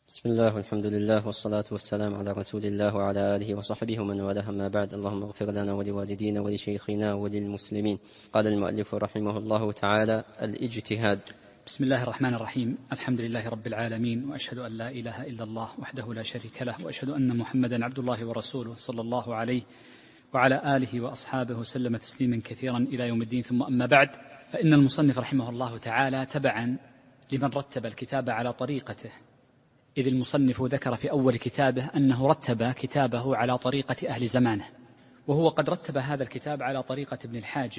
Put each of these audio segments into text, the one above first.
بسم الله والحمد لله والصلاة والسلام على رسول الله وعلى آله وصحبه ومن والاه، أما بعد. اللهم اغفر لنا ولوالدينا ولشيخنا وللمسلمين. قال المؤلف رحمه الله تعالى: الاجتهاد. بسم الله الرحمن الرحيم. الحمد لله رب العالمين، وأشهد أن لا إله إلا الله وحده لا شريك له، وأشهد أن محمدا عبد الله ورسوله صلى الله عليه وعلى آله وأصحابه وسلم تسليما كثيرا إلى يوم الدين. ثم أما بعد، فإن المصنف رحمه الله تعالى تبعا لمن رتب الكتاب على طريقته، إذ المصنف ذكر في أول كتابه أنه رتب كتابه على طريقة أهل زمانه، وهو قد رتب هذا الكتاب على طريقة ابن الحاجب،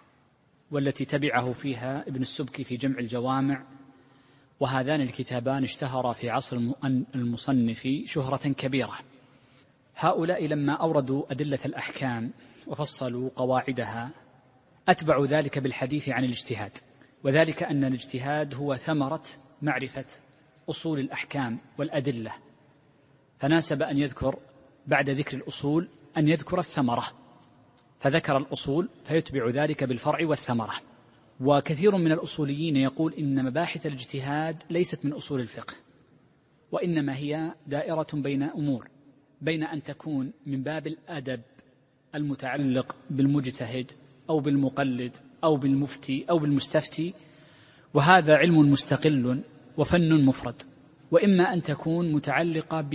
والتي تبعه فيها ابن السبكي في جمع الجوامع. وهذان الكتابان اشتهرا في عصر المصنف شهرة كبيرة. هؤلاء لما أوردوا أدلة الأحكام وفصلوا قواعدها أتبعوا ذلك بالحديث عن الاجتهاد، وذلك أن الاجتهاد هو ثمرة معرفة أصول الأحكام والأدلة، فناسب أن يذكر بعد ذكر الأصول أن يذكر الثمرة، فذكر الأصول فيتبع ذلك بالفرع والثمرة. وكثير من الأصوليين يقول إن مباحث الاجتهاد ليست من أصول الفقه، وإنما هي دائرة بين أمور، بين أن تكون من باب الأدب المتعلق بالمجتهد أو بالمقلد أو بالمفتي أو بالمستفتي، وهذا علم مستقل وفن مفرد، وإما أن تكون متعلقة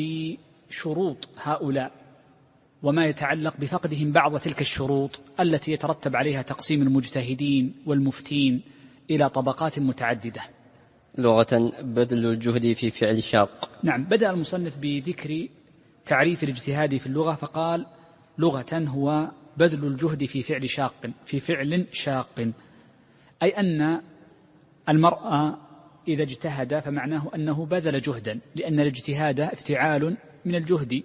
بشروط هؤلاء وما يتعلق بفقدهم بعض تلك الشروط التي يترتب عليها تقسيم المجتهدين والمفتين إلى طبقات متعددة. لغة: بذل الجهد في فعل شاق. نعم، بدأ المصنف بذكر تعريف الاجتهاد في اللغة، فقال: لغة هو بذل الجهد في فعل شاق، أي أن المرء إذا اجتهد فمعناه أنه بذل جهدا، لأن الاجتهاد افتعال من الجهد،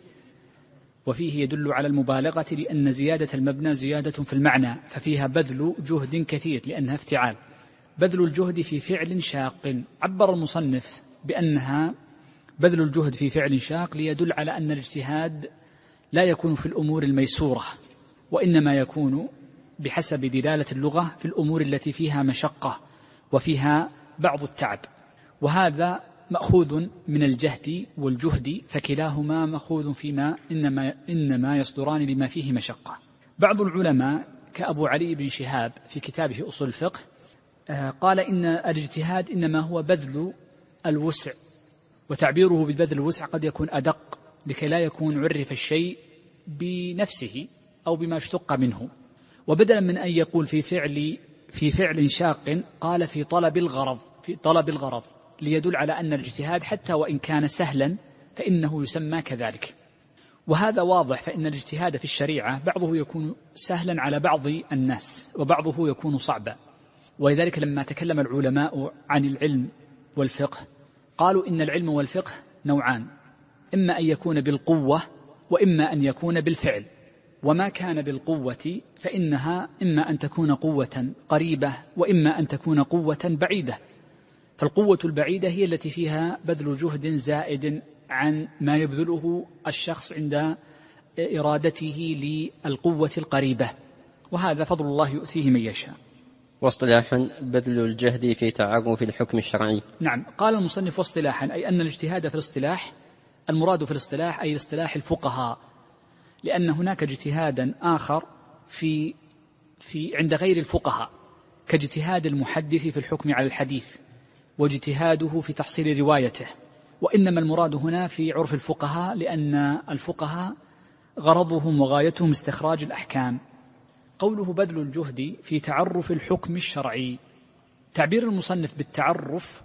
وفيه يدل على المبالغة، لأن زيادة المبنى زيادة في المعنى، ففيها بذل جهد كثير لأنها افتعال. بذل الجهد في فعل شاق، عبر المصنف بأنها بذل الجهد في فعل شاق ليدل على أن الاجتهاد لا يكون في الأمور الميسورة، وإنما يكون بحسب دلالة اللغة في الأمور التي فيها مشقة وفيها بعض التعب، وهذا مأخوذ من الجهد والجهد، فكلاهما مأخوذ فيما إنما يصدران لما فيه مشقة. بعض العلماء كأبو علي بن شهاب في كتابه أصول الفقه قال إن الاجتهاد إنما هو بذل الوسع، وتعبيره ببذل الوسع قد يكون أدق لكي لا يكون عرف الشيء بنفسه أو بما اشتق منه. وبدلا من أن يقول في فعل شاق قال في طلب الغرض، ليدل على أن الاجتهاد حتى وإن كان سهلا فإنه يسمى كذلك. وهذا واضح، فإن الاجتهاد في الشريعة بعضه يكون سهلا على بعض الناس وبعضه يكون صعبا، ولذلك لما تكلم العلماء عن العلم والفقه قالوا إن العلم والفقه نوعان، إما أن يكون بالقوة وإما أن يكون بالفعل. وما كان بالقوة فإنها إما أن تكون قوة قريبة وإما أن تكون قوة بعيدة، فالقوة البعيدة هي التي فيها بذل جهد زائد عن ما يبذله الشخص عند إرادته للقوة القريبة، وهذا فضل الله يؤتيه من يشاء. واصطلاحا: بذل الجهد في تعرف الحكم الشرعي. نعم، قال المصنف واصطلاحا، أي أن الاجتهاد في الاصطلاح، المراد في الاصطلاح أي اصطلاح الفقهاء، لأن هناك اجتهادا آخر في عند غير الفقهاء، كاجتهاد المحدث في الحكم على الحديث واجتهاده في تحصيل روايته، وإنما المراد هنا في عرف الفقهاء، لأن الفقهاء غرضهم وغايتهم استخراج الأحكام. قوله بذل الجهد في تعرف الحكم الشرعي، تعبير المصنف بالتعرف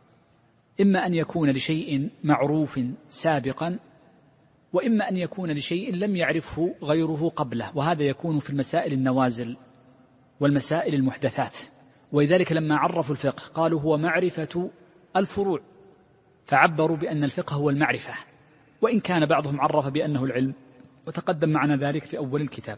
إما أن يكون لشيء معروف سابقا، وإما أن يكون لشيء لم يعرفه غيره قبله، وهذا يكون في المسائل النوازل والمسائل المحدثات. ولذلك لما عرفوا الفقه قالوا هو معرفة الفروع، فعبروا بأن الفقه هو المعرفة، وإن كان بعضهم عرف بأنه العلم، وتقدم معنا ذلك في أول الكتاب.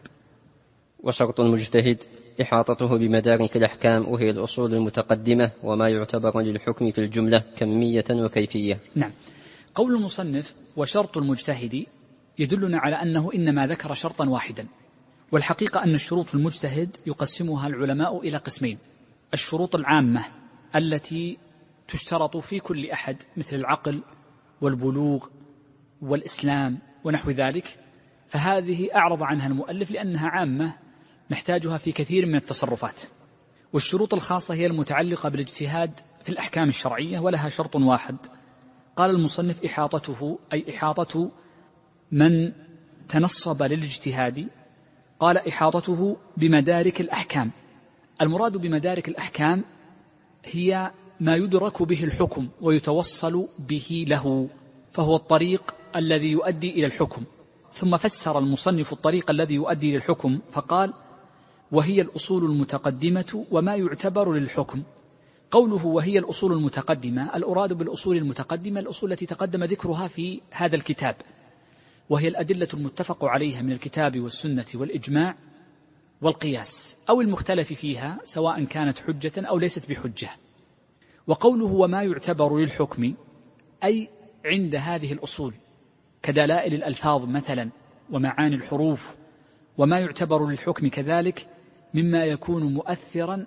وشرط المجتهد إحاطته بمدارك الأحكام، وهي الأصول المتقدمة وما يعتبر للحكم في الجملة كمية وكيفية. نعم، قول المصنف وشرط المجتهد يدلنا على أنه إنما ذكر شرطا واحدا، والحقيقة أن الشروط في المجتهد يقسمها العلماء إلى قسمين: الشروط العامة التي تشترط في كل أحد مثل العقل والبلوغ والإسلام ونحو ذلك، فهذه أعرض عنها المؤلف لأنها عامة نحتاجها في كثير من التصرفات. والشروط الخاصة هي المتعلقة بالاجتهاد في الأحكام الشرعية، ولها شرط واحد. قال المصنف: إحاطته، أي إحاطة من تنصب للاجتهاد. قال: إحاطته بمدارك الأحكام. المراد بمدارك الأحكام هي ما يدرك به الحكم ويتوصل به له، فهو الطريق الذي يؤدي إلى الحكم. ثم فسر المصنف الطريق الذي يؤدي إلى الحكم فقال: وهي الأصول المتقدمة وما يعتبر للحكم. قوله وهي الأصول المتقدمة، الأراد بالأصول المتقدمة الأصول التي تقدم ذكرها في هذا الكتاب، وهي الأدلة المتفق عليها من الكتاب والسنة والإجماع والقياس، أو المختلف فيها سواء كانت حجة أو ليست بحجة. وقوله وما يعتبر للحكم، أي عند هذه الأصول كدلائل الألفاظ مثلا ومعاني الحروف، وما يعتبر للحكم كذلك مما يكون مؤثرا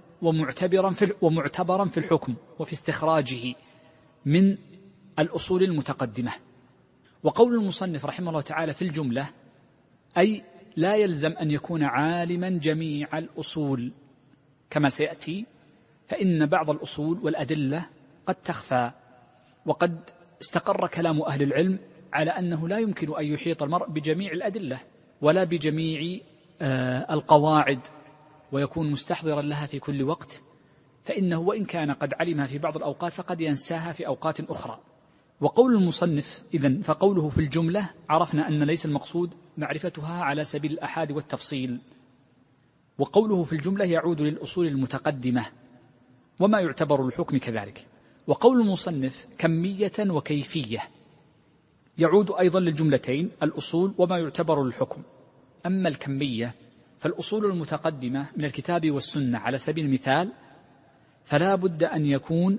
ومعتبرا في الحكم وفي استخراجه من الأصول المتقدمة. وقول المصنف رحمه الله تعالى في الجملة، أي لا يلزم أن يكون عالما جميع الأصول كما سيأتي، فإن بعض الأصول والأدلة قد تخفى. وقد استقر كلام أهل العلم على أنه لا يمكن أن يحيط المرء بجميع الأدلة ولا بجميع القواعد ويكون مستحضرا لها في كل وقت، فإنه وإن كان قد علمها في بعض الأوقات فقد ينساها في أوقات أخرى. وقول المصنف إذن، فقوله في الجملة عرفنا أن ليس المقصود معرفتها على سبيل الأحاد والتفصيل، وقوله في الجملة يعود للأصول المتقدمة وما يعتبر الحكم كذلك. وقول المصنف كمية وكيفية يعود أيضا للجملتين، الأصول وما يعتبر الحكم. أما الكمية فالأصول المتقدمة من الكتاب والسنة على سبيل المثال فلا بد أن يكون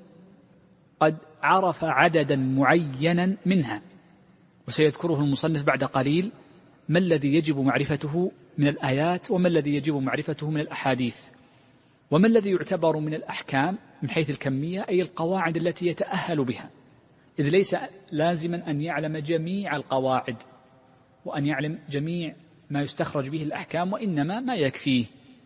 قد عرف عددا معينا منها، وسيذكره المصنف بعد قليل ما الذي يجب معرفته من الآيات وما الذي يجب معرفته من الأحاديث، وما الذي يعتبر من الأحكام من حيث الكمية، أي القواعد التي يتأهل بها، إذ ليس لازما أن يعلم جميع القواعد وأن يعلم جميع ما يستخرج به الأحكام، وإنما ما يكفيه.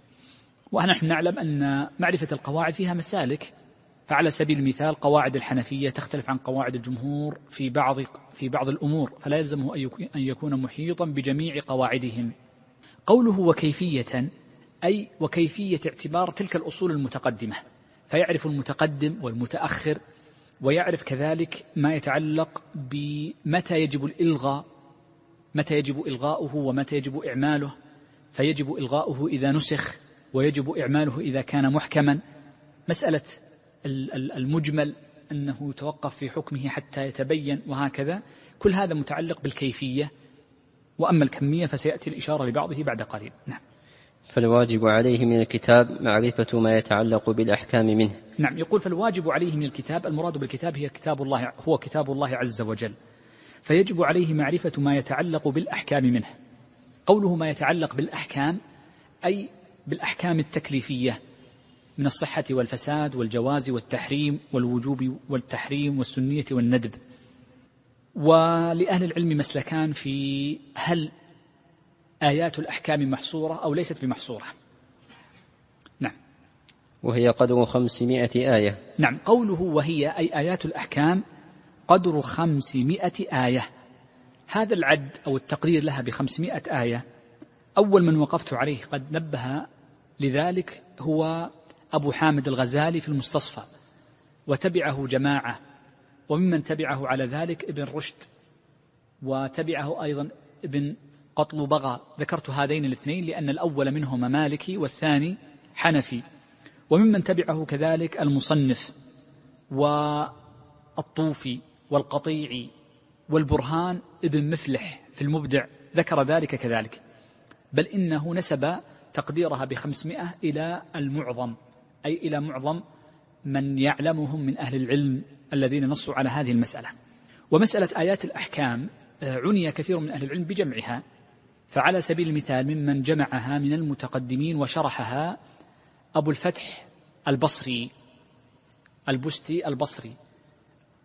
ونحن نعلم أن معرفة القواعد فيها مسالك، فعلى سبيل المثال قواعد الحنفية تختلف عن قواعد الجمهور في بعض الأمور، فلا يلزمه أن يكون محيطا بجميع قواعدهم. قوله وكيفية، أي وكيفية اعتبار تلك الأصول المتقدمة، فيعرف المتقدم والمتأخر، ويعرف كذلك ما يتعلق بمتى يجب الإلغاء، متى يجب إلغاؤه ومتى يجب إعماله، فيجب إلغاؤه إذا نسخ ويجب إعماله إذا كان محكما. مسألة المجمل أنه يتوقف في حكمه حتى يتبين، وهكذا كل هذا متعلق بالكيفية. وأما الكمية فسيأتي الإشارة لبعضه بعد قليل. نعم. فالواجب عليه من الكتاب معرفة ما يتعلق بالأحكام منه. نعم، يقول فالواجب عليه من الكتاب، المراد بالكتاب هو كتاب الله عز وجل، فيجب عليه معرفة ما يتعلق بالأحكام منه. قوله ما يتعلق بالأحكام أي بالأحكام التكليفية من الصحة والفساد والجواز والتحريم والوجوب والتحريم والسنية والندب. ولأهل العلم مسلكان في هل آيات الأحكام محصورة أو ليست بمحصورة. نعم. وهي قدر 500 آية. نعم، قوله وهي أي آيات الأحكام قدر 500 آية. هذا العد أو التقدير لها ب500 آية، أول من وقفت عليه قد نبه لذلك هو أبو حامد الغزالي في المستصفى، وتبعه جماعة، وممن تبعه على ذلك ابن رشد، وتبعه أيضا ابن قطلبغة. ذكرت هذين الاثنين لأن الأول منهما مالكي والثاني حنفي. وممن تبعه كذلك المصنف والطوفي والقطيعي والبرهان ابن مفلح في المبدع ذكر ذلك كذلك، بل إنه نسب تقديرها ب500 إلى المعظم، أي إلى معظم من يعلمهم من أهل العلم الذين نصوا على هذه المسألة. ومسألة آيات الأحكام عني كثير من أهل العلم بجمعها، فعلى سبيل المثال ممن جمعها من المتقدمين وشرحها أبو الفتح البصري البستي البصري،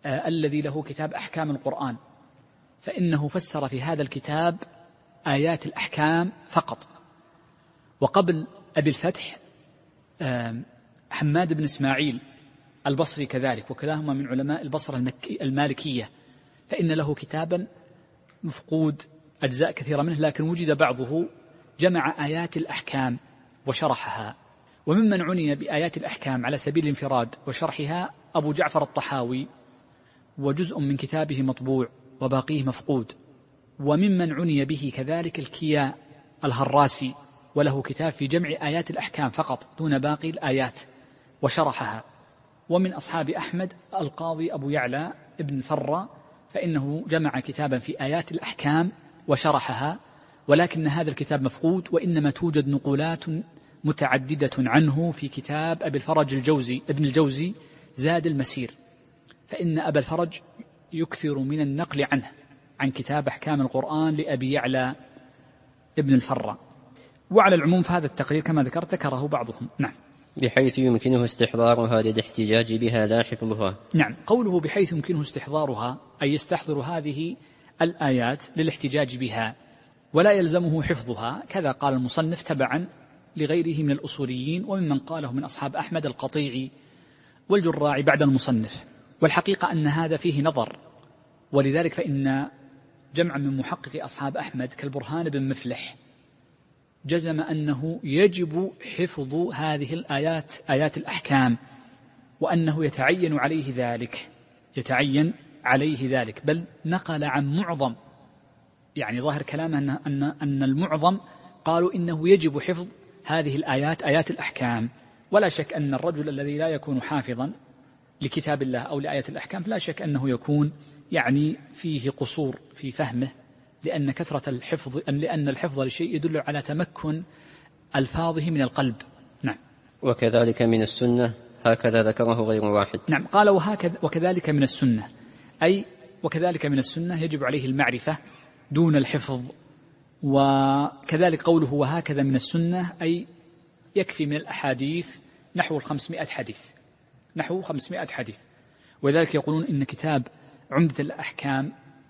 الذي له كتاب أحكام القرآن، فإنه فسر في هذا الكتاب آيات الأحكام فقط. وقبل أبي الفتح حماد بن إسماعيل البصري كذلك، وكلاهما من علماء البصرة المالكية، فإن له كتابا مفقود أجزاء كثيرة منه، لكن وجد بعضه جمع آيات الأحكام وشرحها. وممن عني بآيات الأحكام على سبيل الانفراد وشرحها أبو جعفر الطحاوي، وجزء من كتابه مطبوع وباقيه مفقود. وممن عني به كذلك الكياء الهراسي، وله كتاب في جمع آيات الأحكام فقط دون باقي الآيات وشرحها. ومن أصحاب أحمد القاضي أبو يعلى ابن فرة، فإنه جمع كتابا في آيات الأحكام وشرحها، ولكن هذا الكتاب مفقود، وإنما توجد نقولات متعددة عنه في كتاب أبي الفرج ابن الجوزي زاد المسير، فإن أبا الفرج يكثر من النقل عنه عن كتاب أحكام القرآن لأبي يعلى ابن الفرة. وعلى العموم فهذا التقرير كما ذكره بعضهم. نعم. بحيث يمكنه استحضارها للاحتجاج بها لا حفظها. نعم، قوله بحيث يمكنه استحضارها أي يستحضر هذه الآيات للاحتجاج بها ولا يلزمه حفظها، كذا قال المصنف تبعا لغيره من الأصوليين وممن قاله من أصحاب أحمد القطيعي والجراعي بعد المصنف. والحقيقة أن هذا فيه نظر، ولذلك فإن جمع من محقق أصحاب أحمد كالبرهان بن مفلح جزم أنه يجب حفظ هذه الآيات آيات الأحكام، وأنه يتعين عليه ذلك، بل نقل عن معظم، يعني ظاهر كلامه أن المعظم قالوا إنه يجب حفظ هذه الآيات آيات الأحكام. ولا شك أن الرجل الذي لا يكون حافظا لكتاب الله أو لآيات الأحكام لا شك أنه يكون يعني فيه قصور في فهمه، لأن كثرة الحفظ لأن الحفظ لشيء يدل على تمكن ألفاظه من القلب. نعم. وكذلك من السنة، هكذا ذكره غير واحد. نعم، قال وكذلك من السنة، أي وكذلك من السنة يجب عليه المعرفة دون الحفظ. وكذلك قوله وهكذا من السنة أي يكفي من الأحاديث نحو 500 حديث. وذلك يقولون إن كتاب عمدة الأحكام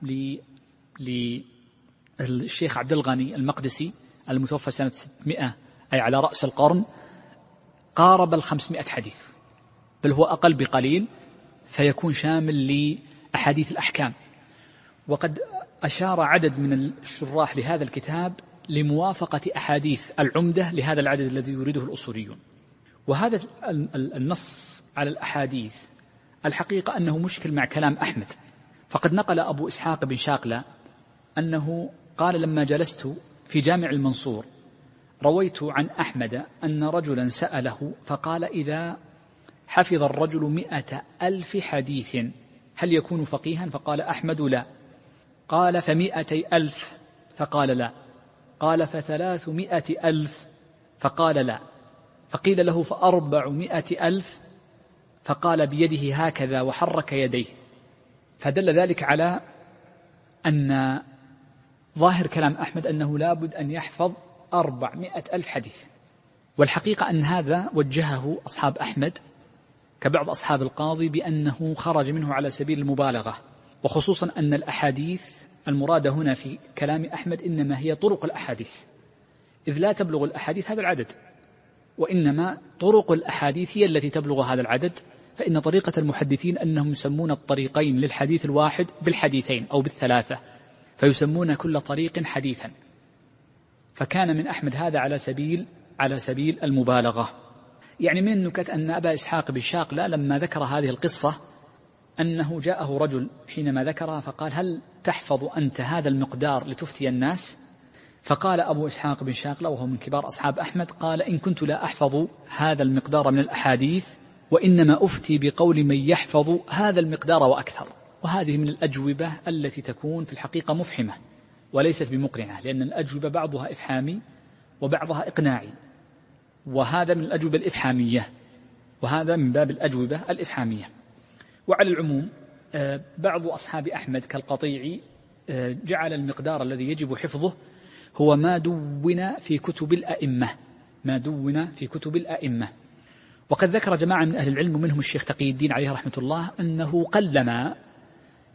للشيخ عبد الغني المقدسي المتوفى سنة 600 أي على رأس القرن قارب 500 حديث، بل هو أقل بقليل، فيكون شامل لأحاديث الأحكام. وقد أشار عدد من الشراح لهذا الكتاب لموافقة أحاديث العمدة لهذا العدد الذي يريده الأصوليون. وهذا النص على الأحاديث الحقيقة أنه مشكل مع كلام أحمد، فقد نقل أبو إسحاق بن شاقلة أنه قال لما جلست في جامع المنصور رويت عن أحمد أن رجلا سأله فقال إذا حفظ الرجل 100,000 حديث هل يكون فقيها؟ فقال أحمد لا. قال 200,000 فقال لا. قال 300,000 فقال لا. فقيل له 400,000 فقال بيده هكذا وحرك يديه. فدل ذلك على أن ظاهر كلام أحمد أنه لابد أن يحفظ 400,000 حديث. والحقيقة أن هذا وجهه أصحاب أحمد كبعض أصحاب القاضي بأنه خرج منه على سبيل المبالغة، وخصوصا أن الأحاديث المرادة هنا في كلام أحمد إنما هي طرق الأحاديث، إذ لا تبلغ الأحاديث هذا العدد، وإنما طرق الأحاديث هي التي تبلغ هذا العدد. فإن طريقة المحدثين أنهم يسمون الطريقين للحديث الواحد بالحديثين أو بالثلاثة، فيسمون كل طريق حديثا. فكان من أحمد هذا على سبيل المبالغة. يعني من النكت أن أبا إسحاق بن شاقلة لما ذكر هذه القصة أنه جاءه رجل حينما ذكرها فقال هل تحفظ أنت هذا المقدار لتفتي الناس؟ فقال أبو إسحاق بن شاقلة وهو من كبار أصحاب أحمد قال إن كنت لا أحفظ هذا المقدار من الأحاديث وإنما أفتي بقول من يحفظ هذا المقدار وأكثر. وهذه من الأجوبة التي تكون في الحقيقة مفحمة وليست بمقنعة، لأن الأجوبة بعضها إفحامي وبعضها إقناعي، وهذا من الأجوبة الإفحامية، وهذا من باب الأجوبة الإفحامية. وعلى العموم بعض أصحاب أحمد كالقطيعي جعل المقدار الذي يجب حفظه هو ما دون في كتب الأئمة. وقد ذكر جماعة من أهل العلم ومنهم الشيخ تقي الدين عليه رحمة الله أنه قلما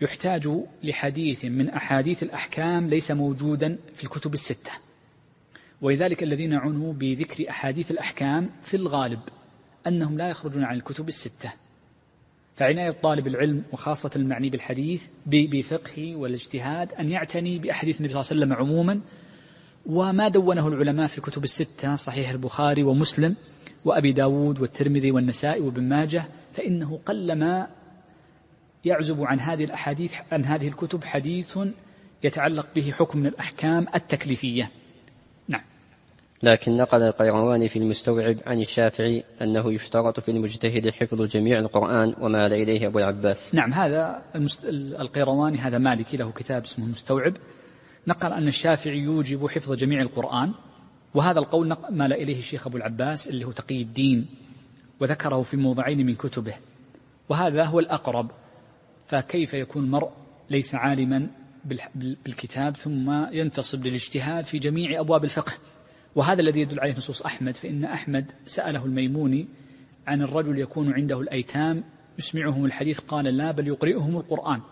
يحتاج لحديث من أحاديث الأحكام ليس موجودا في الكتب الستة، ولذلك الذين عنوا بذكر أحاديث الأحكام في الغالب أنهم لا يخرجون عن الكتب الستة. فعناية طالب العلم وخاصة المعني بالحديث بفقه والاجتهاد أن يعتني بأحاديث النبي صلى الله عليه وسلم عموما، وما دونه العلماء في كتب الستة صحيح البخاري ومسلم وأبي داود والترمذي والنسائي وابن ماجه، فإنه قلما يعزب عن هذه الأحاديث عن هذه الكتب حديث يتعلق به حكم من الأحكام التكليفية. نعم. لكن نقل القيرواني في المستوعب عن الشافعي أنه يشترط في المجتهد حفظ جميع القرآن ومال إليه أبو العباس. نعم، هذا القيرواني هذا مالكي له كتاب اسمه المستوعب، نقل أن الشافعي يوجب حفظ جميع القرآن، وهذا القول مال إليه الشيخ أبو العباس اللي هو تقي الدين، وذكره في موضعين من كتبه، وهذا هو الأقرب. فكيف يكون المرء ليس عالما بالكتاب ثم ينتصب للاجتهاد في جميع أبواب الفقه؟ وهذا الذي يدل عليه نصوص أحمد، فإن أحمد سأله الميموني عن الرجل يكون عنده الأيتام يسمعهم الحديث، قال لا بل يقرئهم القرآن.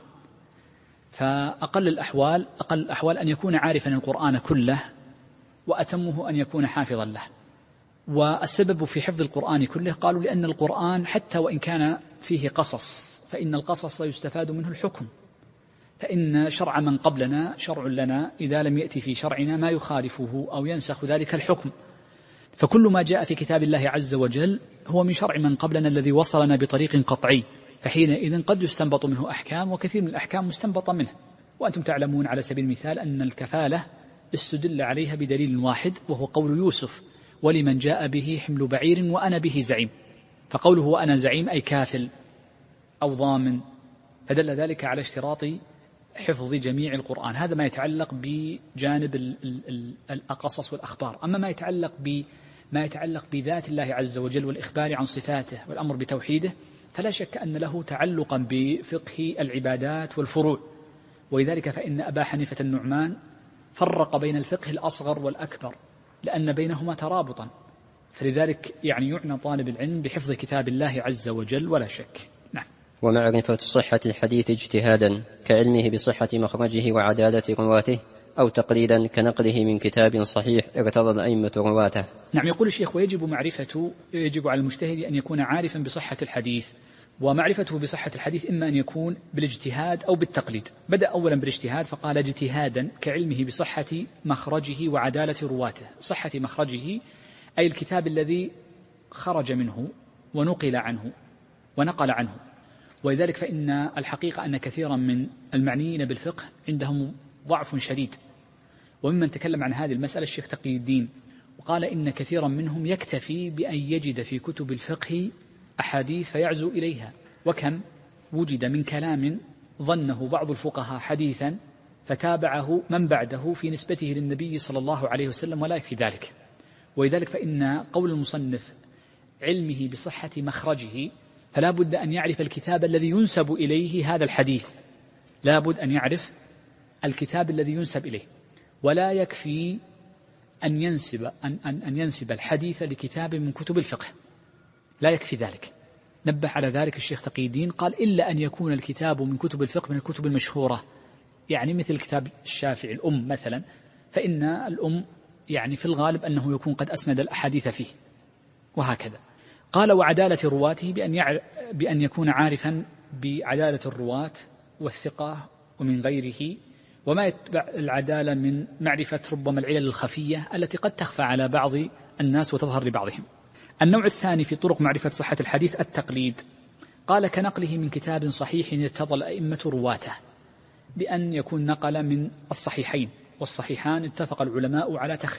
فأقل الأحوال أن يكون عارفا القرآن كله، وأتمه أن يكون حافظا له. والسبب في حفظ القرآن كله قالوا لأن القرآن حتى وإن كان فيه قصص فإن القصص يستفاد منه الحكم، فإن شرع من قبلنا شرع لنا إذا لم يأتي في شرعنا ما يخالفه أو ينسخ ذلك الحكم، فكل ما جاء في كتاب الله عز وجل هو من شرع من قبلنا الذي وصلنا بطريق قطعي، فحينئذ قد يستنبط منه أحكام، وكثير من الأحكام مستنبطة منه. وأنتم تعلمون على سبيل المثال أن الكفالة استدل عليها بدليل واحد، وهو قول يوسف: ولمن جاء به حمل بعير وأنا به زعيم. فقوله وأنا زعيم أي كافل أو ضامن، فدل ذلك على اشتراط حفظ جميع القرآن. هذا ما يتعلق بجانب القصص والأخبار. أما ما يتعلق بذات الله عز وجل والإخبار عن صفاته والأمر بتوحيده، فلا شك أن له تعلقا بفقه العبادات والفروع. ولذلك فإن أبا حنيفة النعمان فرق بين الفقه الأصغر والأكبر لأن بينهما ترابطا، فلذلك يعنى طالب العلم بحفظ كتاب الله عز وجل ولا شك. نعم. ومعرفة صحة الحديث اجتهادا كعلمه بصحة مخرجه وعدالة رواته، أو تقليدا كنقله من كتاب صحيح ارتضى الأئمة رواته. نعم. يقول الشيخ: ويجب على المجتهد أن يكون عارفا بصحة الحديث، ومعرفته بصحة الحديث إما أن يكون بالاجتهاد أو بالتقليد. بدأ أولا بالاجتهاد فقال: اجتهادا كعلمه بصحة مخرجه وعدالة رواته. صحة مخرجه أي الكتاب الذي خرج منه ونقل عنه ونقل عنه. ولذلك فإن الحقيقة أن كثيرا من المعنيين بالفقه عندهم ضعف شديد، وممن تكلم عن هذه المسألة الشيخ تقي الدين، وقال إن كثيرا منهم يكتفي بأن يجد في كتب الفقه أحاديث فيعزو إليها، وكم وجد من كلام ظنه بعض الفقهاء حديثا فتابعه من بعده في نسبته للنبي صلى الله عليه وسلم، ولا يكفي ذلك. ولذلك فإن قول المصنف علمه بصحة مخرجه، فلا بد أن يعرف الكتاب الذي ينسب إليه هذا الحديث، لا بد أن يعرف الكتاب الذي ينسب إليه، ولا يكفي أن ينسب الحديث لكتاب من كتب الفقه، لا يكفي ذلك. نبه على ذلك الشيخ تقي الدين، قال: إلا أن يكون الكتاب من كتب الفقه من الكتب المشهورة، يعني مثل كتاب الشافعي الأم مثلا، فإن الأم يعني في الغالب أنه يكون قد أسند الأحاديث فيه، وهكذا. قال: وعدالة رواته بأن يكون عارفا بعدالة الرواة والثقة ومن غيره، وما يتبع العدالة من معرفة ربما العلل الخفية التي قد تخفى على بعض الناس وتظهر لبعضهم. النوع الثاني في طرق معرفة صحة الحديث التقليد. قال: كنقله من كتاب صحيح ارتضى الأئمة رواته، بأن يكون نقل من الصحيحين، والصحيحان اتفق العلماء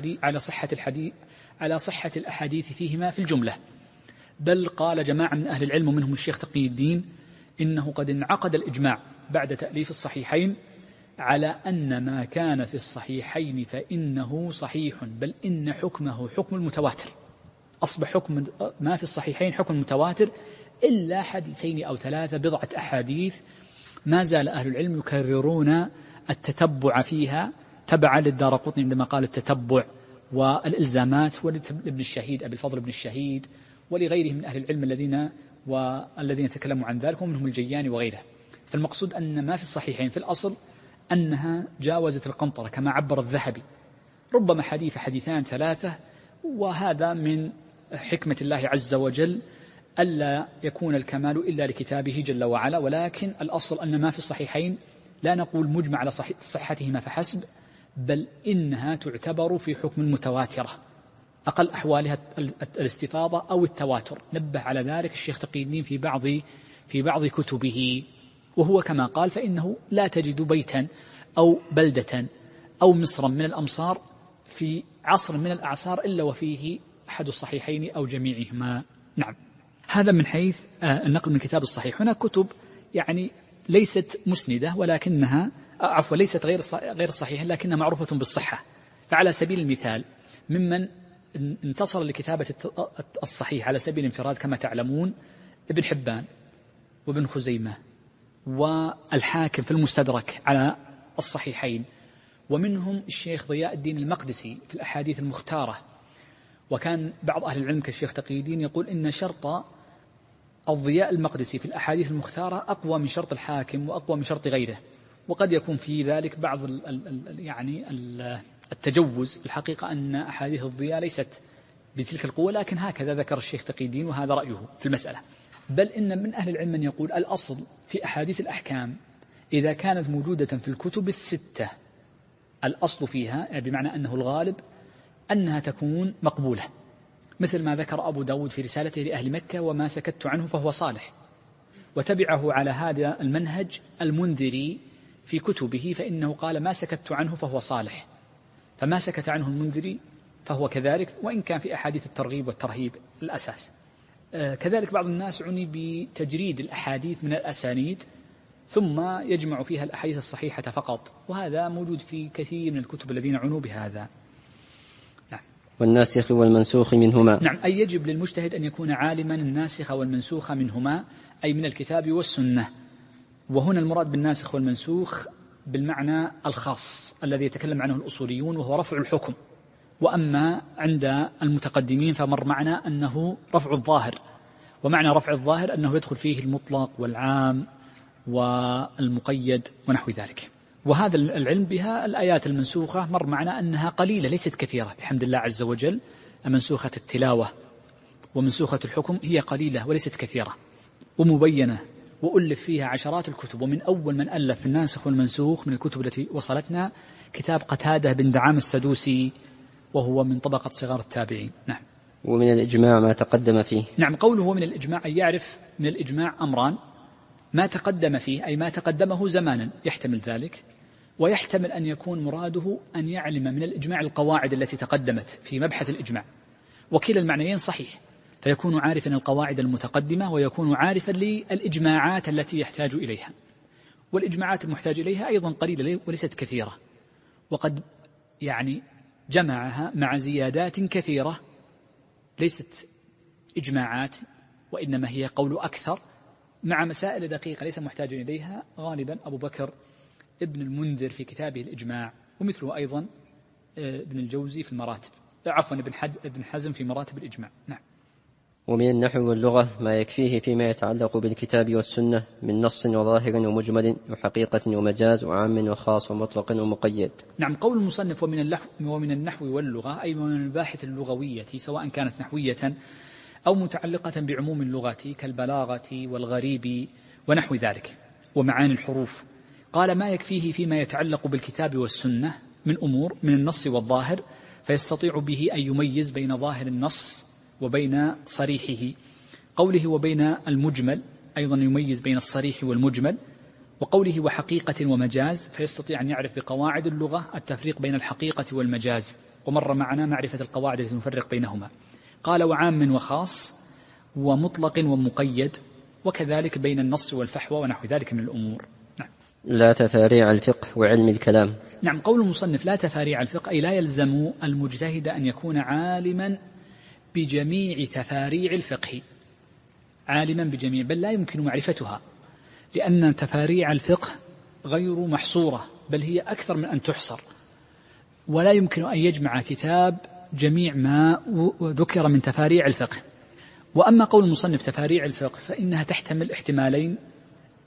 على صحة الأحاديث فيهما في الجملة، بل قال جماعة من أهل العلم ومنهم الشيخ تقي الدين إنه قد انعقد الإجماع بعد تأليف الصحيحين على أن ما كان في الصحيحين فإنه صحيح، بل إن حكمه حكم المتواتر. أصبح حكم ما في الصحيحين حكم متواتر، إلا حديثين أو ثلاثة بضعة أحاديث ما زال أهل العلم يكررون التتبع فيها، تبعا للدارقطني عندما قال التتبع والإلزامات، ولابن الشهيد أبي الفضل بن الشهيد، ولغيرهم من أهل العلم الذين تكلموا عن ذلك، ومنهم الجياني وغيره. فالمقصود أن ما في الصحيحين في الأصل أنها جاوزت القنطرة كما عبر الذهبي، ربما حديثان 3، وهذا من حكمة الله عز وجل ألا يكون الكمال إلا لكتابه جل وعلا. ولكن الأصل أن ما في الصحيحين لا نقول مجمع على صحتهما فحسب، بل إنها تعتبر في حكم المتواترة، أقل أحوالها الاستفاضة أو التواتر. نبه على ذلك الشيخ تقي الدين في بعض كتبه، وهو كما قال فإنه لا تجد بيتا أو بلدة أو مصرا من الأمصار في عصر من الأعصار إلا وفيه أحد الصحيحين أو جميعهما. نعم، هذا من حيث النقل من كتاب الصحيح. هناك كتب يعني ليست مسندة ولكنها ليست غير الصحيحة لكنها معروفة بالصحة. فعلى سبيل المثال ممن انتصر لكتابة الصحيح على سبيل الانفراد كما تعلمون ابن حبان وابن خزيمة والحاكم في المستدرك على الصحيحين، ومنهم الشيخ ضياء الدين المقدسي في الأحاديث المختارة. وكان بعض أهل العلم كالشيخ تقي الدين يقول إن شرط الضياء المقدسي في الأحاديث المختارة أقوى من شرط الحاكم وأقوى من شرط غيره، وقد يكون في ذلك بعض التجوز. الحقيقة أن أحاديث الضياء ليست بتلك القوة، لكن هكذا ذكر الشيخ تقي الدين وهذا رأيه في المسألة. بل إن من أهل العلم من يقول الأصل في أحاديث الأحكام إذا كانت موجودة في الكتب الستة، الأصل فيها بمعنى أنه الغالب أنها تكون مقبولة، مثل ما ذكر أبو داود في رسالته لأهل مكة وما سكت عنه فهو صالح. وتبعه على هذا المنهج المنذري في كتبه، فإنه قال ما سكت عنه فهو صالح، فما سكت عنه المنذري فهو كذلك، وإن كان في أحاديث الترغيب والترهيب الأساس. كذلك بعض الناس عني بتجريد الأحاديث من الأسانيد ثم يجمع فيها الأحاديث الصحيحة فقط، وهذا موجود في كثير من الكتب الذين عنوا بهذا. نعم. والناسخ والمنسوخ منهما. نعم، أي يجب للمجتهد أن يكون عالما الناسخ والمنسوخ منهما، أي من الكتاب والسنة. وهنا المراد بالناسخ والمنسوخ بالمعنى الخاص الذي يتكلم عنه الأصوليون، وهو رفع الحكم. وأما عند المتقدمين فمر معنا أنه رفع الظاهر، ومعنى رفع الظاهر أنه يدخل فيه المطلق والعام والمقيد ونحو ذلك. وهذا العلم بها الآيات المنسوخة مر معنا أنها قليلة ليست كثيرة بحمد الله عز وجل. منسوخة التلاوة ومنسوخة الحكم هي قليلة وليست كثيرة ومبينة، وألف فيها عشرات الكتب. ومن أول من ألف الناسخ والمنسوخ من الكتب التي وصلتنا كتاب قتادة بن دعام السدوسي، وهو من طبقة صغار التابعين. نعم. ومن الإجماع ما تقدم فيه. نعم، قوله من الإجماع أن يعرف من الإجماع أمران: ما تقدم فيه أي ما تقدمه زمانا، يحتمل ذلك، ويحتمل أن يكون مراده أن يعلم من الإجماع القواعد التي تقدمت في مبحث الإجماع، وكلا المعنيين صحيح، فيكون عارفا القواعد المتقدمة ويكون عارفا للإجماعات التي يحتاج إليها. والإجماعات المحتاج إليها أيضا قليلة وليست كثيرة، وقد جمعها مع زيادات كثيرة ليست إجماعات وإنما هي قول أكثر، مع مسائل دقيقة ليس محتاج إليها، غالبا أبو بكر ابن المنذر في كتابه الإجماع، ومثله أيضا ابن الجوزي في المراتب، ابن حزم في مراتب الإجماع. نعم. ومن النحو واللغة ما يكفيه فيما يتعلق بالكتاب والسنة من نص وظاهر ومجمل وحقيقة ومجاز وعام وخاص ومطلق ومقيد. نعم، قول المصنف ومن النحو واللغة أي من الباحث اللغوية، سواء كانت نحوية أو متعلقة بعموم اللغة كالبلاغة والغريب ونحو ذلك ومعاني الحروف. قال ما يكفيه فيما يتعلق بالكتاب والسنة من أمور من النص والظاهر، فيستطيع به أن يميز بين ظاهر النص وبين صريحه. قوله وبين المجمل أيضا يميز بين الصريح والمجمل. وقوله وحقيقة ومجاز فيستطيع أن يعرف بقواعد اللغة التفريق بين الحقيقة والمجاز، ومر معنا معرفة القواعد التي نفرق بينهما. قال وعام وخاص ومطلق ومقيد، وكذلك بين النص والفحوى ونحو ذلك من الأمور. نعم. لا تفاريع الفقه وعلم الكلام. نعم، قول المصنف لا تفاريع الفقه أي لا يلزم المجتهد أن يكون عالما بجميع تفاريع الفقه، عالما بجميع، بل لا يمكن معرفتها، لأن تفاريع الفقه غير محصورة، بل هي أكثر من أن تحصر، ولا يمكن أن يجمع كتاب جميع ما ذكر من تفاريع الفقه. وأما قول المصنف تفاريع الفقه فإنها تحتمل احتمالين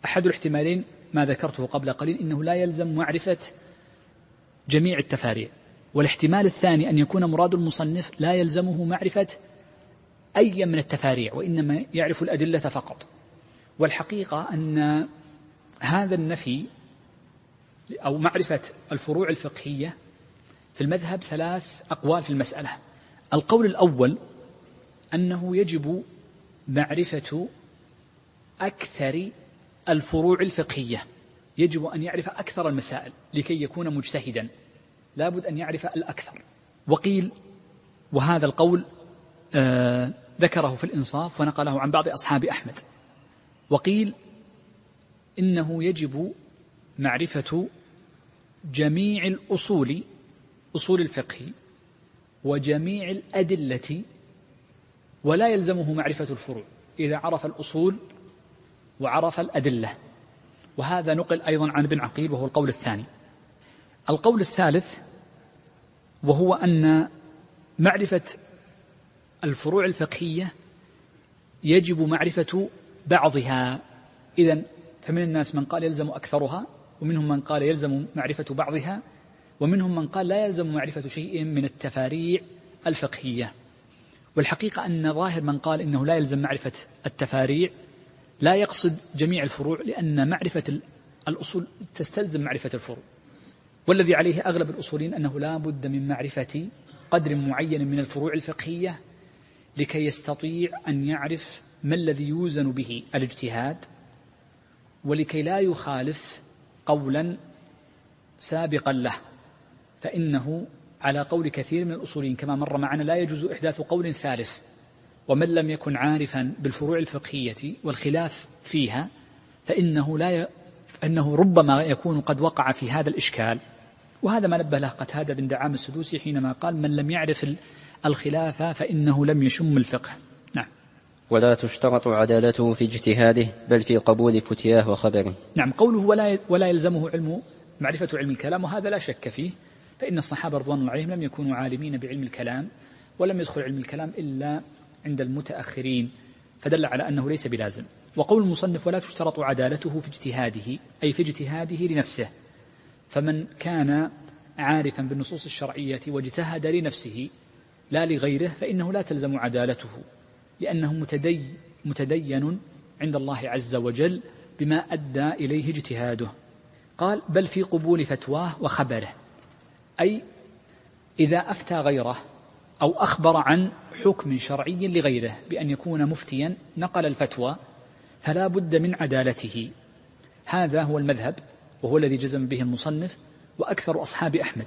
أحد الاحتمالين ما ذكرته قبل قليل، إنه لا يلزم معرفة جميع التفاريع. والاحتمال الثاني أن يكون مراد المصنف لا يلزمه معرفة أي من التفاريع، وإنما يعرف الأدلة فقط. والحقيقة أن هذا النفي أو معرفة الفروع الفقهية في المذهب 3 أقوال في المسألة. القول الأول أنه يجب معرفة أكثر الفروع الفقهية، يجب أن يعرف أكثر المسائل لكي يكون مجتهدا، لابد أن يعرف الأكثر. وقيل، وهذا القول ذكره في الإنصاف ونقله عن بعض أصحاب أحمد، وقيل إنه يجب معرفة جميع الأصول، أصول الفقه، وجميع الأدلة، ولا يلزمه معرفة الفروع إذا عرف الأصول وعرف الأدلة. وهذا نقل أيضا عن ابن عقيل، وهو القول الثاني. القول الثالث وهو أن معرفة الفروع الفقهية يجب معرفة بعضها. إذن فمن الناس من قال يلزم أكثرها، ومنهم من قال يلزم معرفة بعضها، ومنهم من قال لا يلزم معرفة شيء من التفاريع الفقهية. والحقيقة أن ظاهر من قال إنه لا يلزم معرفة التفاريع لا يقصد جميع الفروع، لأن معرفة الأصول تستلزم معرفة الفروع، والذي عليه أغلب الأصولين أنه لا بد من معرفة قدر معين من الفروع الفقهية لكي يستطيع أن يعرف ما الذي يوزن به الاجتهاد، ولكي لا يخالف قولا سابقا له. فإنه على قول كثير من الأصولين كما مر معنا لا يجوز إحداث قول ثالث، ومن لم يكن عارفا بالفروع الفقهية والخلاف فيها فإنه ربما يكون قد وقع في هذا الإشكال. وهذا ما نبه له قتادة بن دعامة السدوسي حينما قال: من لم يعرف الخلاف فإنه لم يشم الفقه. نعم. ولا تشترط عدالته في اجتهاده بل في قبول فتياه وخبره. نعم، قوله ولا يلزمه معرفة علم الكلام، وهذا لا شك فيه، فإن الصحابة رضوان الله عليهم لم يكونوا عالمين بعلم الكلام، ولم يدخل علم الكلام إلا عند المتأخرين، فدل على أنه ليس بلازم. وقول المصنف ولا تشترط عدالته في اجتهاده، أي في اجتهاده لنفسه، فمن كان عارفا بالنصوص الشرعية واجتهد لنفسه لا لغيره فإنه لا تلزم عدالته، لأنه متدين عند الله عز وجل بما أدى إليه اجتهاده. قال: بل في قبول فتواه وخبره، أي إذا أفتى غيره أو أخبر عن حكم شرعي لغيره بأن يكون مفتيا نقل الفتوى فلا بد من عدالته. هذا هو المذهب، وهو الذي جزم به المصنف وأكثر أصحاب أحمد.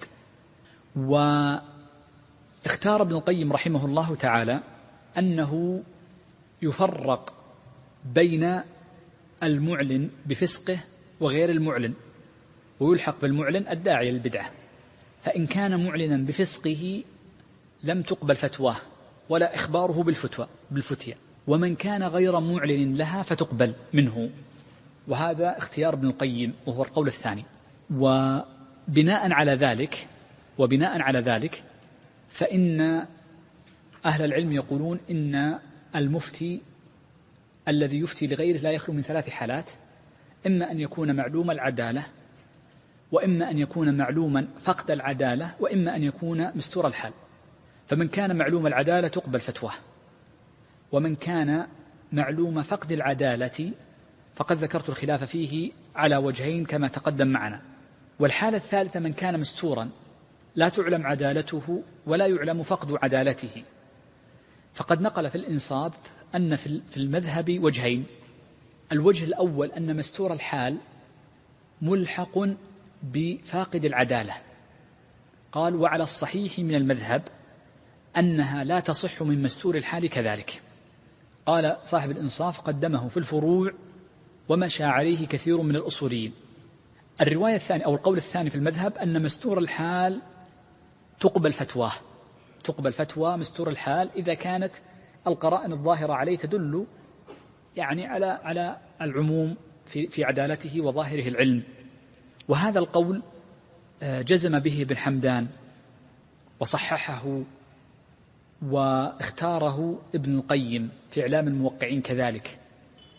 واختار ابن القيم رحمه الله تعالى أنه يفرق بين المعلن بفسقه وغير المعلن، ويلحق بالمعلن الداعي للبدعة. فإن كان معلنا بفسقه لم تقبل فتواه ولا إخباره بالفتية، ومن كان غير معلن لها فتقبل منه. وهذا اختيار ابن القيم، وهو القول الثاني. وبناء على ذلك فإن أهل العلم يقولون إن المفتي الذي يفتي لغيره لا يخلو من 3 حالات: إما أن يكون معلوم العدالة، وإما أن يكون معلوما فقد العدالة، وإما أن يكون مستور الحال. فمن كان معلوم العدالة تقبل فتواه، ومن كان معلوم فقد العدالة فقد ذكرت الخلاف فيه على وجهين كما تقدم معنا. والحالة الثالثة من كان مستورا لا تعلم عدالته ولا يعلم فقد عدالته. فقد نقل في الإنصاف أن في المذهب وجهين: الوجه الأول أن مستور الحال ملحق بفاقد العدالة، قال: وعلى الصحيح من المذهب أنها لا تصح من مستور الحال كذلك. قال صاحب الإنصاف: قدمه في الفروع ومشى عليه كثير من الأصوليين. الرواية الثانية أو القول الثاني في المذهب أن مستور الحال تقبل فتوى مستور الحال إذا كانت القرائن الظاهرة عليه تدل يعني على العموم في عدالته وظاهره العلم. وهذا القول جزم به ابن حمدان وصححه واختاره ابن القيم في إعلام الموقعين كذلك. وهذا القول جزم به ابن حمدان وصححه واختاره ابن القيم في إعلام الموقعين كذلك. وهذا القول جزم به ابن حمدان وصححه واختاره ابن القيم في إعلام الموقعين كذلك.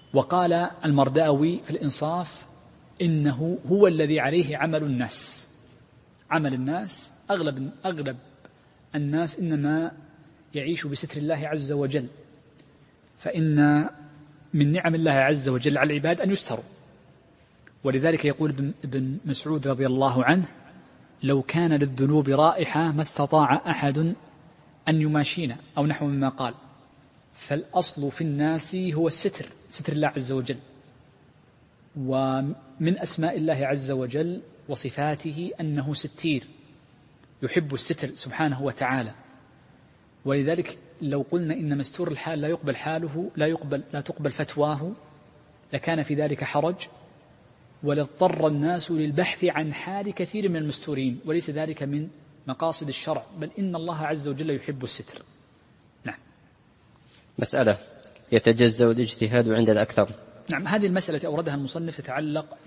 وقال المرداوي في الإنصاف إنه هو الذي عليه عمل الناس. عمل الناس أغلب الناس إنما يعيش بستر الله عز وجل، فإن من نعم الله عز وجل على العباد أن يستروا. ولذلك يقول ابن مسعود رضي الله عنه: لو كان للذنوب رائحة ما استطاع أحد أن يماشينا، أو نحو مما قال. فالأصل في الناس هو ستر الله عز وجل، ومن أسماء الله عز وجل وصفاته أنه ستير يحب الستر سبحانه وتعالى. ولذلك لو قلنا إن مستور الحال لا يقبل حاله، لا تقبل فتواه، لكان في ذلك حرج، ولاضطر الناس للبحث عن حال كثير من المستورين، وليس ذلك من مقاصد الشرع، بل إن الله عز وجل يحب الستر. نعم. مسألة: يتجزأ الاجتهاد عند الأكثر. نعم، هذه المسألة أوردها المصنف تتعلق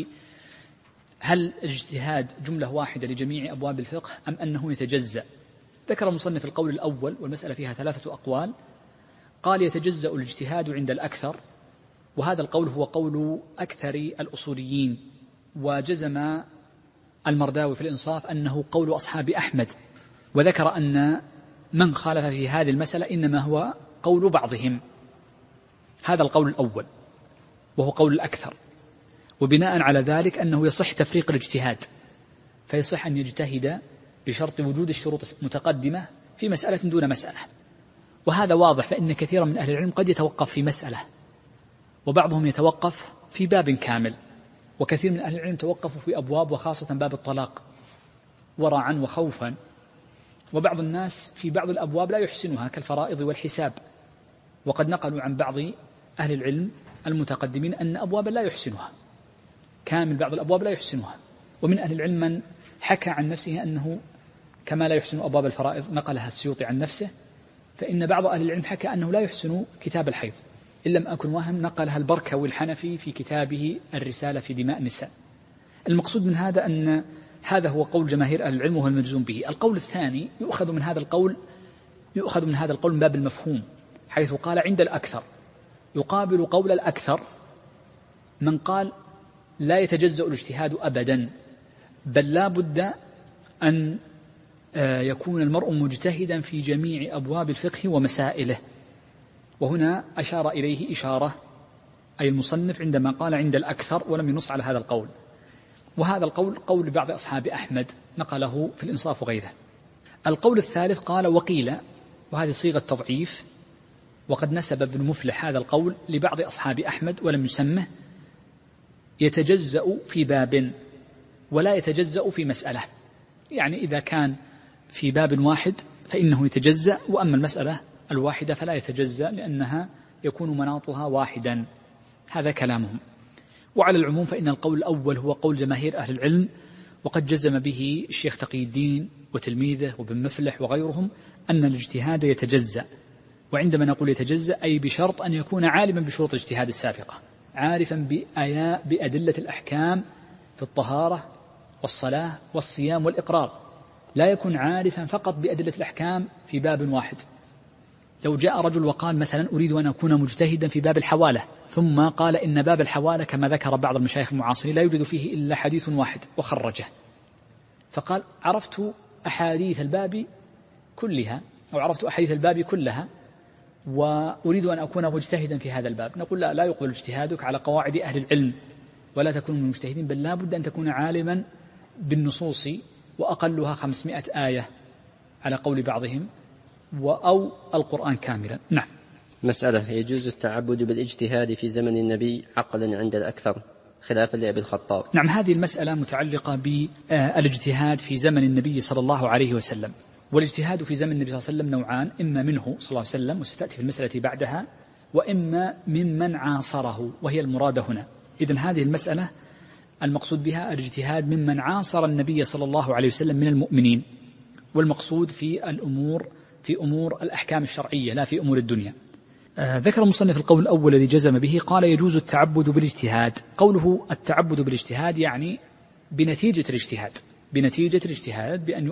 هل الاجتهاد جملة واحدة لجميع أبواب الفقه أم أنه يتجزأ. ذكر المصنف القول الأول، والمسألة فيها 3 أقوال. قال: يتجزأ الاجتهاد عند الأكثر، وهذا القول هو قول أكثر الأصوليين، وجزم المرداوي في الإنصاف أنه قول أصحاب أحمد، وذكر أن من خالف في هذه المسألة إنما هو قول بعضهم. هذا القول الأول وهو قول الأكثر، وبناء على ذلك أنه يصح تفريق الاجتهاد، فيصح أن يجتهد بشرط وجود الشروط متقدمة في مسألة دون مسألة. وهذا واضح، فإن كثيرا من أهل العلم قد يتوقف في مسألة، وبعضهم يتوقف في باب كامل، وكثير من أهل العلم توقفوا في أبواب، وخاصة باب الطلاق ورعا وخوفا. وبعض الناس في بعض الأبواب لا يحسنها كالفرائض والحساب، وقد نقلوا عن بعض أهل العلم المتقدمين أن أبوابا لا يحسنها كامل، بعض الأبواب لا يحسنها. ومن أهل العلم من حكى عن نفسه أنه كما لا يحسن أبواب الفرائض، نقلها السيوطي عن نفسه. فإن بعض أهل العلم حكى أنه لا يحسن كتاب الحيض، إن لم أكن وهم نقلها البركوي الحنفي في كتابه الرسالة في دماء النساء. المقصود من هذا أن هذا هو قول جماهير أهل العلم وهو المجزوم به. القول الثاني يؤخذ من هذا القول من باب المفهوم، حيث قال عند الأكثر، يقابل قول الأكثر من قال لا يتجزأ الاجتهاد أبدا، بل لا بد أن يكون المرء مجتهدا في جميع أبواب الفقه ومسائله. وهنا أشار إليه إشارة، أي المصنف، عندما قال عند الأكثر، ولم ينص على هذا القول. وهذا القول قول بعض أصحاب أحمد، نقله في الإنصاف وغيره. القول الثالث قال وقيل، وهذه صيغة تضعيف، وقد نسب ابن مفلح هذا القول لبعض أصحاب أحمد ولم يسمه، يتجزأ في باب ولا يتجزأ في مسألة. يعني إذا كان في باب واحد فإنه يتجزأ، وأما المسألة الواحدة فلا يتجزأ، لأنها يكون مناطها واحدا. هذا كلامهم. وعلى العموم فإن القول الأول هو قول جماهير أهل العلم، وقد جزم به الشيخ تقي الدين وتلميذه وابن مفلح وغيرهم أن الاجتهاد يتجزأ. وعندما نقول يتجزأ أي بشرط أن يكون عالما بشروط الاجتهاد السابقة، عارفا بأدلة الأحكام في الطهارة والصلاة والصيام والإقرار، لا يكون عارفا فقط بأدلة الأحكام في باب واحد. لو جاء رجل وقال مثلا أريد أن أكون مجتهدا في باب الحوالة، ثم قال إن باب الحوالة كما ذكر بعض المشايخ المعاصرين لا يوجد فيه إلا حديث واحد وخرجه، فقال عرفت أحاديث الباب كلها، أو عرفت أحاديث الباب كلها، وأريد أن أكون مجتهدا في هذا الباب، نقول لا يقبل اجتهادك على قواعد أهل العلم، ولا تكون من المجتهدين، بل لا بد أن تكون عالما بالنصوص، وأقلها 500 آية على قول بعضهم، أو القرآن كاملا. نعم. مسألة: يجوز التعبد بالاجتهاد في زمن النبي عقلا عند الأكثر خلافا لأبي الخطاب. نعم، هذه المسألة متعلقة بالاجتهاد في زمن النبي صلى الله عليه وسلم. والاجتهاد في زمن النبي صلى الله عليه وسلم نوعان: إما منه صلى الله عليه وسلم، وستأتي في المسألة بعدها، وإما ممن عاصره، وهي المراد هنا. إذن هذه المسألة المقصود بها الاجتهاد ممن عاصر النبي صلى الله عليه وسلم من المؤمنين، والمقصود في أمور الأحكام الشرعية لا في أمور الدنيا. ذكر المصنف القول الأول الذي جزم به، قال يجوز التعبد بالاجتهاد. قوله التعبد بالاجتهاد يعني بنتيجة الاجتهاد، بأن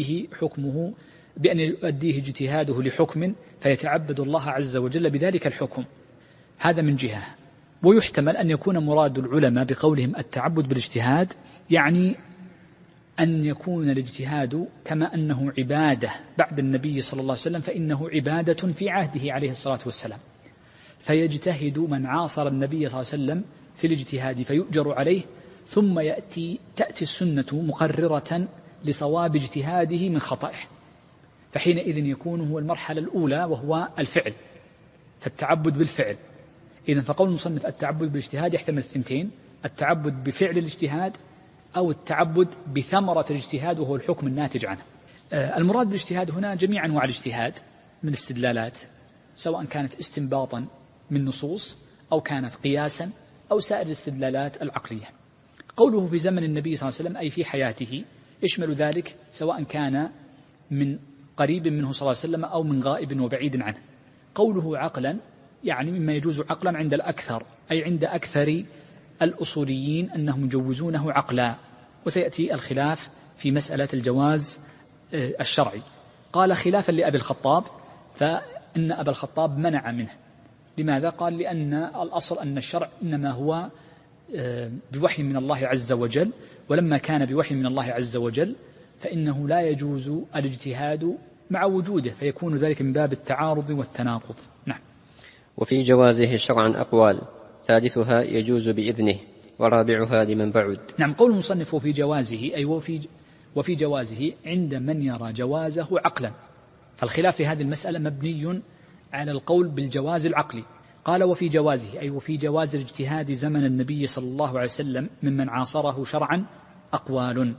يؤديه اجتهاده لحكم فيتعبد الله عز وجل بذلك الحكم. هذا من جهة. ويحتمل أن يكون مراد العلماء بقولهم التعبد بالاجتهاد يعني أن يكون الاجتهاد كما أنه عبادة بعد النبي صلى الله عليه وسلم فإنه عبادة في عهده عليه الصلاة والسلام، فيجتهد من عاصر النبي صلى الله عليه وسلم في الاجتهاد فيؤجر عليه، ثم تأتي السنة مقررة لصواب اجتهاده من خطئه، فحينئذ يكون هو المرحلة الأولى وهو الفعل، فالتعبد بالفعل. إذن فقول المصنف التعبد بالاجتهاد يحتمل الثنتين: التعبد بفعل الاجتهاد أو التعبد بثمرة الاجتهاد وهو الحكم الناتج عنه. المراد بالاجتهاد هنا جميع أنواع الاجتهاد من استدلالات، سواء كانت استنباطا من نصوص أو كانت قياسا أو سائر الاستدلالات العقلية. قوله في زمن النبي صلى الله عليه وسلم أي في حياته يشمل ذلك سواء كان من قريب منه صلى الله عليه وسلم أو من غائب وبعيد عنه. قوله عقلا يعني مما يجوز عقلا عند الأكثر، أي عند أكثر الأصوليين أنهم يجوزونه عقلا، وسيأتي الخلاف في مسألة الجواز الشرعي. قال خلافا لأبي الخطاب، فإن أبا الخطاب منع منه. لماذا؟ قال لأن الأصل أن الشرع إنما هو بوحي من الله عز وجل، ولما كان بوحي من الله عز وجل فإنه لا يجوز الاجتهاد مع وجوده، فيكون ذلك من باب التعارض والتناقض. نعم. وفي جوازه شرعا أقوال، ثالثها يجوز بإذنه، ورابعها لمن بعد. نعم. قول المصنف وفي جوازه أي وفي جوازه عند من يرى جوازه عقلا، فالخلاف في هذه المسألة مبني على القول بالجواز العقلي. قال وفي جوازه أي وفي جواز الاجتهاد زمن النبي صلى الله عليه وسلم ممن عاصره شرعا أقوال.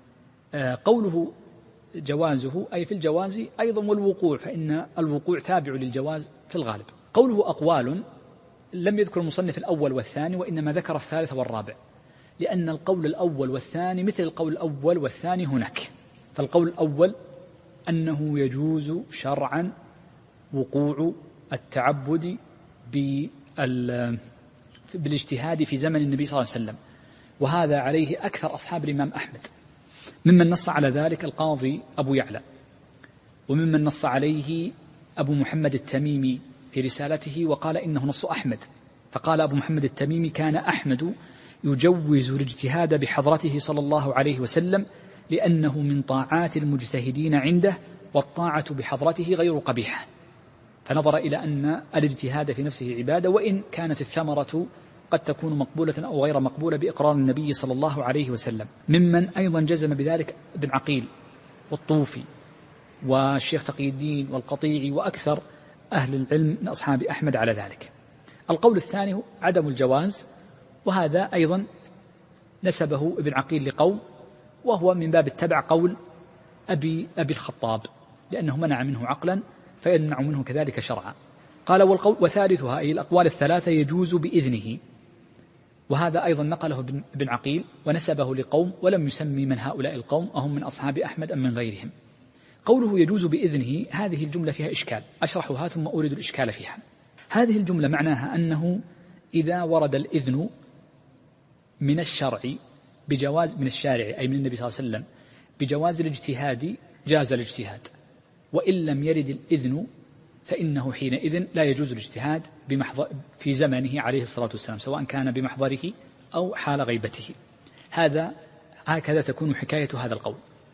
قوله جوازه أي في الجواز أيضا والوقوع، فإن الوقوع تابع للجواز في الغالب. قوله أقوال لم يذكر المصنف الأول والثاني، وإنما ذكر الثالث والرابع، لأن القول الأول والثاني مثل القول الأول والثاني هناك. فالقول الأول أنه يجوز شرعا وقوع التعبد بالاجتهاد في زمن النبي صلى الله عليه وسلم، وهذا عليه أكثر أصحاب الإمام أحمد، ممن نص على ذلك القاضي أبو يعلى، وممن نص عليه أبو محمد التميمي في رسالته وقال إنه نص أحمد. فقال أبو محمد التميمي كان أحمد يجوز الاجتهاد بحضرته صلى الله عليه وسلم لأنه من طاعات المجتهدين عنده، والطاعة بحضرته غير قبيحة، فنظر إلى أن الاجتهاد في نفسه عبادة، وإن كانت الثمرة قد تكون مقبولة أو غير مقبولة بإقرار النبي صلى الله عليه وسلم. ممن أيضا جزم بذلك ابن عقيل والطوفي والشيخ تقي الدين والقطيعي وأكثر أهل العلم من أصحاب أحمد على ذلك. القول الثاني عدم الجواز، وهذا أيضا نسبه ابن عقيل لقوم، وهو من باب التبع قول أبي الخطاب، لأنه منع منه عقلا فيمنع منه كذلك شرعا. قال والقول وثالثها أي الأقوال الثلاثة يجوز بإذنه، وهذا أيضا نقله ابن عقيل ونسبه لقوم ولم يسمي من هؤلاء القوم أهم من أصحاب أحمد أم من غيرهم. قوله يجوز بإذنه هذه الجملة فيها إشكال، أشرحها ثم أورد الإشكال فيها. هذه الجملة معناها أنه إذا ورد الإذن من الشرع بجواز من الشارع أي من النبي صلى الله عليه وسلم بجواز الاجتهاد جاز الاجتهاد، وإن لم يرد الإذن فإنه حينئذ لا يجوز الاجتهاد في زمنه عليه الصلاة والسلام، سواء كان بمحضره أو حال غيبته. هكذا تكون حكاية هذا القول.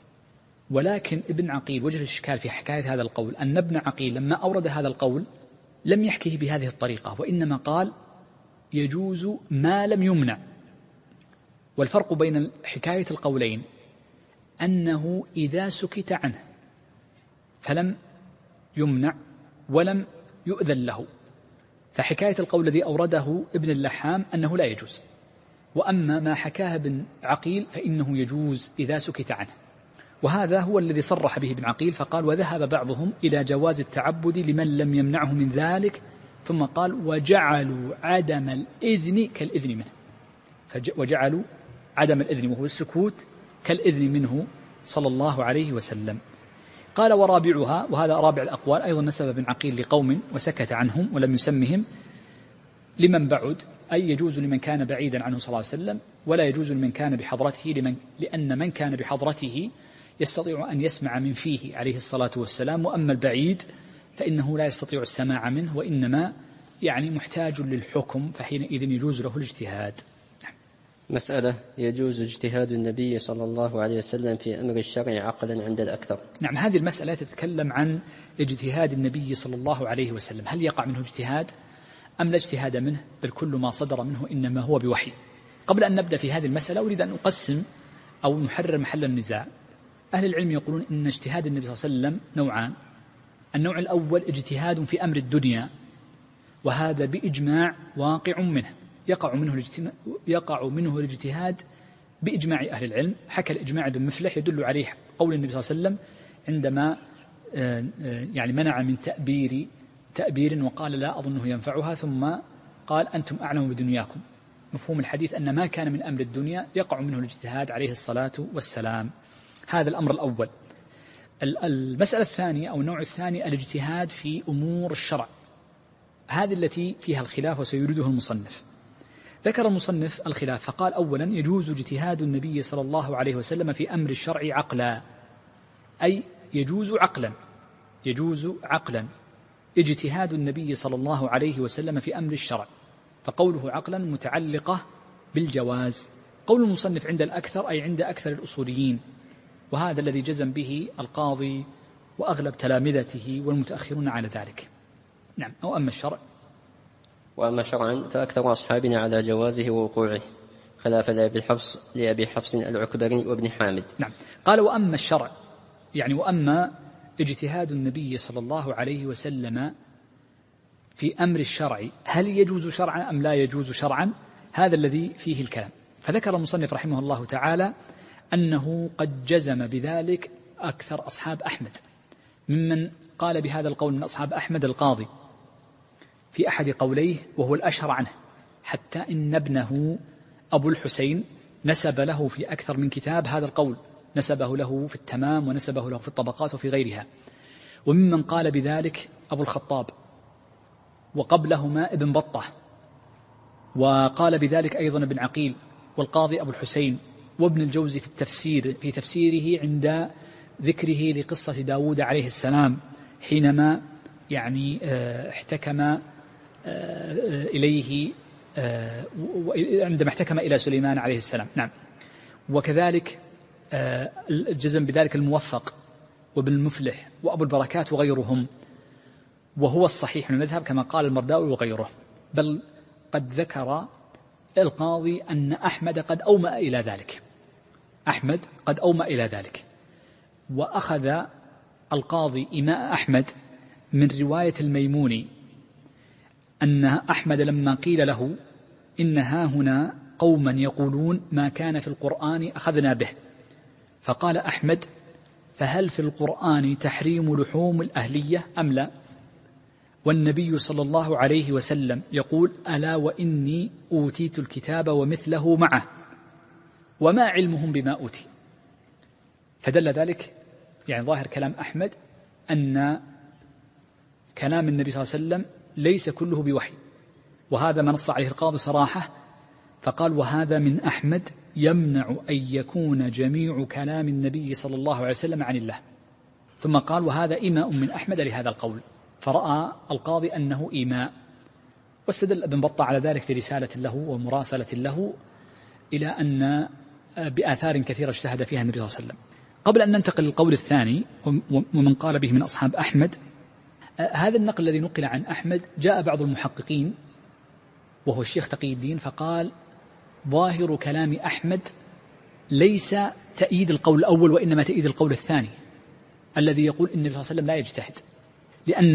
ولكن ابن عقيل وجه الإشكال في حكاية هذا القول أن ابن عقيل لما أورد هذا القول لم يحكيه بهذه الطريقة، وإنما قال يجوز ما لم يمنع. والفرق بين حكاية القولين أنه إذا سكت عنه فلم يمنع ولم يؤذن له، فحكاية القول الذي أورده ابن اللحام أنه لا يجوز، وأما ما حكاه ابن عقيل فإنه يجوز إذا سكت عنه. وهذا هو الذي صرح به ابن عقيل، فقال وذهب بعضهم إلى جواز التعبد لمن لم يمنعه من ذلك، ثم قال وجعلوا عدم الإذن كالإذن منه، وجعلوا عدم الإذن وهو السكوت كالإذن منه صلى الله عليه وسلم. قال ورابعها، وهذا رابع الأقوال أيضا نسب ابن عقيل لقوم وسكت عنهم ولم يسمهم، لمن بعد أي يجوز لمن كان بعيدا عنه صلى الله عليه وسلم، ولا يجوز لمن كان بحضرته لأن من كان بحضرته يستطيع أن يسمع من فيه عليه الصلاة والسلام، وأما البعيد فإنه لا يستطيع السماع منه، وإنما يعني محتاج للحكم، فحينئذ يجوز له الاجتهاد. مسألة: يجوز اجتهاد النبي صلى الله عليه وسلم في أمر الشرع عقلا عند الأكثر؟ نعم، هذه المسألة تتكلم عن اجتهاد النبي صلى الله عليه وسلم، هل يقع منه اجتهاد أم لا اجتهاد منه، بل كل ما صدر منه إنما هو بوحي. قبل أن نبدأ في هذه المسألة أريد أن أقسم أو نحرر محل النزاع. أهل العلم يقولون إن اجتهاد النبي صلى الله عليه وسلم نوعان. النوع الأول اجتهاد في أمر الدنيا، وهذا بإجماع واقع منه، يقع منه الاجتهاد بإجماع أهل العلم. حكى الإجماع بن مفلح يدل عليه قول النبي صلى الله عليه وسلم عندما يعني منع من تأبير وقال لا أظنه ينفعها، ثم قال أنتم أعلم بدنياكم. مفهوم الحديث أن ما كان من أمر الدنيا يقع منه الاجتهاد عليه الصلاة والسلام. هذا الأمر الأول. المسألة الثانية أو النوع الثاني الاجتهاد في أمور الشرع، هذه التي فيها الخلاف وسيريده المصنف. ذكر المصنف الخلاف فقال: أولا يجوز اجتهاد النبي صلى الله عليه وسلم في أمر الشرع عقلا، أي يجوز عقلا اجتهاد النبي صلى الله عليه وسلم في أمر الشرع، فقوله عقلا متعلقة بالجواز. قول المصنف عند الأكثر أي عند أكثر الأصوليين، وهذا الذي جزم به القاضي وأغلب تلامذته والمتأخرون على ذلك. نعم. أو أما الشرع، وأما شرعا فأكثر أصحابنا على جوازه ووقوعه، خلاف لأبي حفص العكبري وابن حامد. نعم. قال: وأما الشرع، يعني وأما اجتهاد النبي صلى الله عليه وسلم في أمر الشرع، هل يجوز شرعا أم لا يجوز شرعا؟ هذا الذي فيه الكلام. فذكر المصنف رحمه الله تعالى أنه قد جزم بذلك أكثر أصحاب أحمد. ممن قال بهذا القول من أصحاب أحمد القاضي في أحد قوليه، وهو الأشهر عنه، حتى إن ابنه أبو الحسين نسب له في أكثر من كتاب هذا القول، نسبه له في التمام ونسبه له في الطبقات وفي غيرها. وممن قال بذلك أبو الخطاب، وقبلهما ابن بطة، وقال بذلك أيضا ابن عقيل والقاضي أبو الحسين وابن الجوزي في تفسيره عند ذكره لقصة داود عليه السلام حينما يعني احتكم إليه عندما احتكم إلى سليمان عليه السلام. نعم. وكذلك الجزم بذلك الموفق وابن المفلح وأبو البركات وغيرهم، وهو الصحيح من المذهب كما قال المرداوي وغيره. بل قد ذكر القاضي أن أحمد قد أومأ إلى ذلك، وأخذ القاضي إيماء أحمد من رواية الميموني أن أحمد لما قيل له إن هاهنا قوما يقولون ما كان في القرآن أخذنا به، فقال أحمد: فهل في القرآن تحريم لحوم الأهلية أم لا؟ والنبي صلى الله عليه وسلم يقول: ألا وإني أوتيت الكتاب ومثله معه وما علمهم بما أوتي. فدل ذلك يعني ظاهر كلام أحمد أن كلام النبي صلى الله عليه وسلم ليس كله بوحي، وهذا ما نص عليه القاضي صراحة، فقال: وهذا من أحمد يمنع أن يكون جميع كلام النبي صلى الله عليه وسلم عن الله. ثم قال: وهذا إيماء من أحمد لهذا القول. فرأى القاضي أنه إيماء، واستدل ابن بطة على ذلك في رسالة له ومراسلة له، إلى أن بآثار كثيرة اجتهد فيها النبي صلى الله عليه وسلم. قبل أن ننتقل للقول الثاني ومن قال به من أصحاب أحمد، هذا النقل الذي نقل عن أحمد جاء بعض المحققين وهو الشيخ تقي الدين فقال: ظاهر كلام أحمد ليس تأييد القول الأول، وإنما تأييد القول الثاني الذي يقول إن النبي صلى الله عليه وسلم لا يجتهد، لأن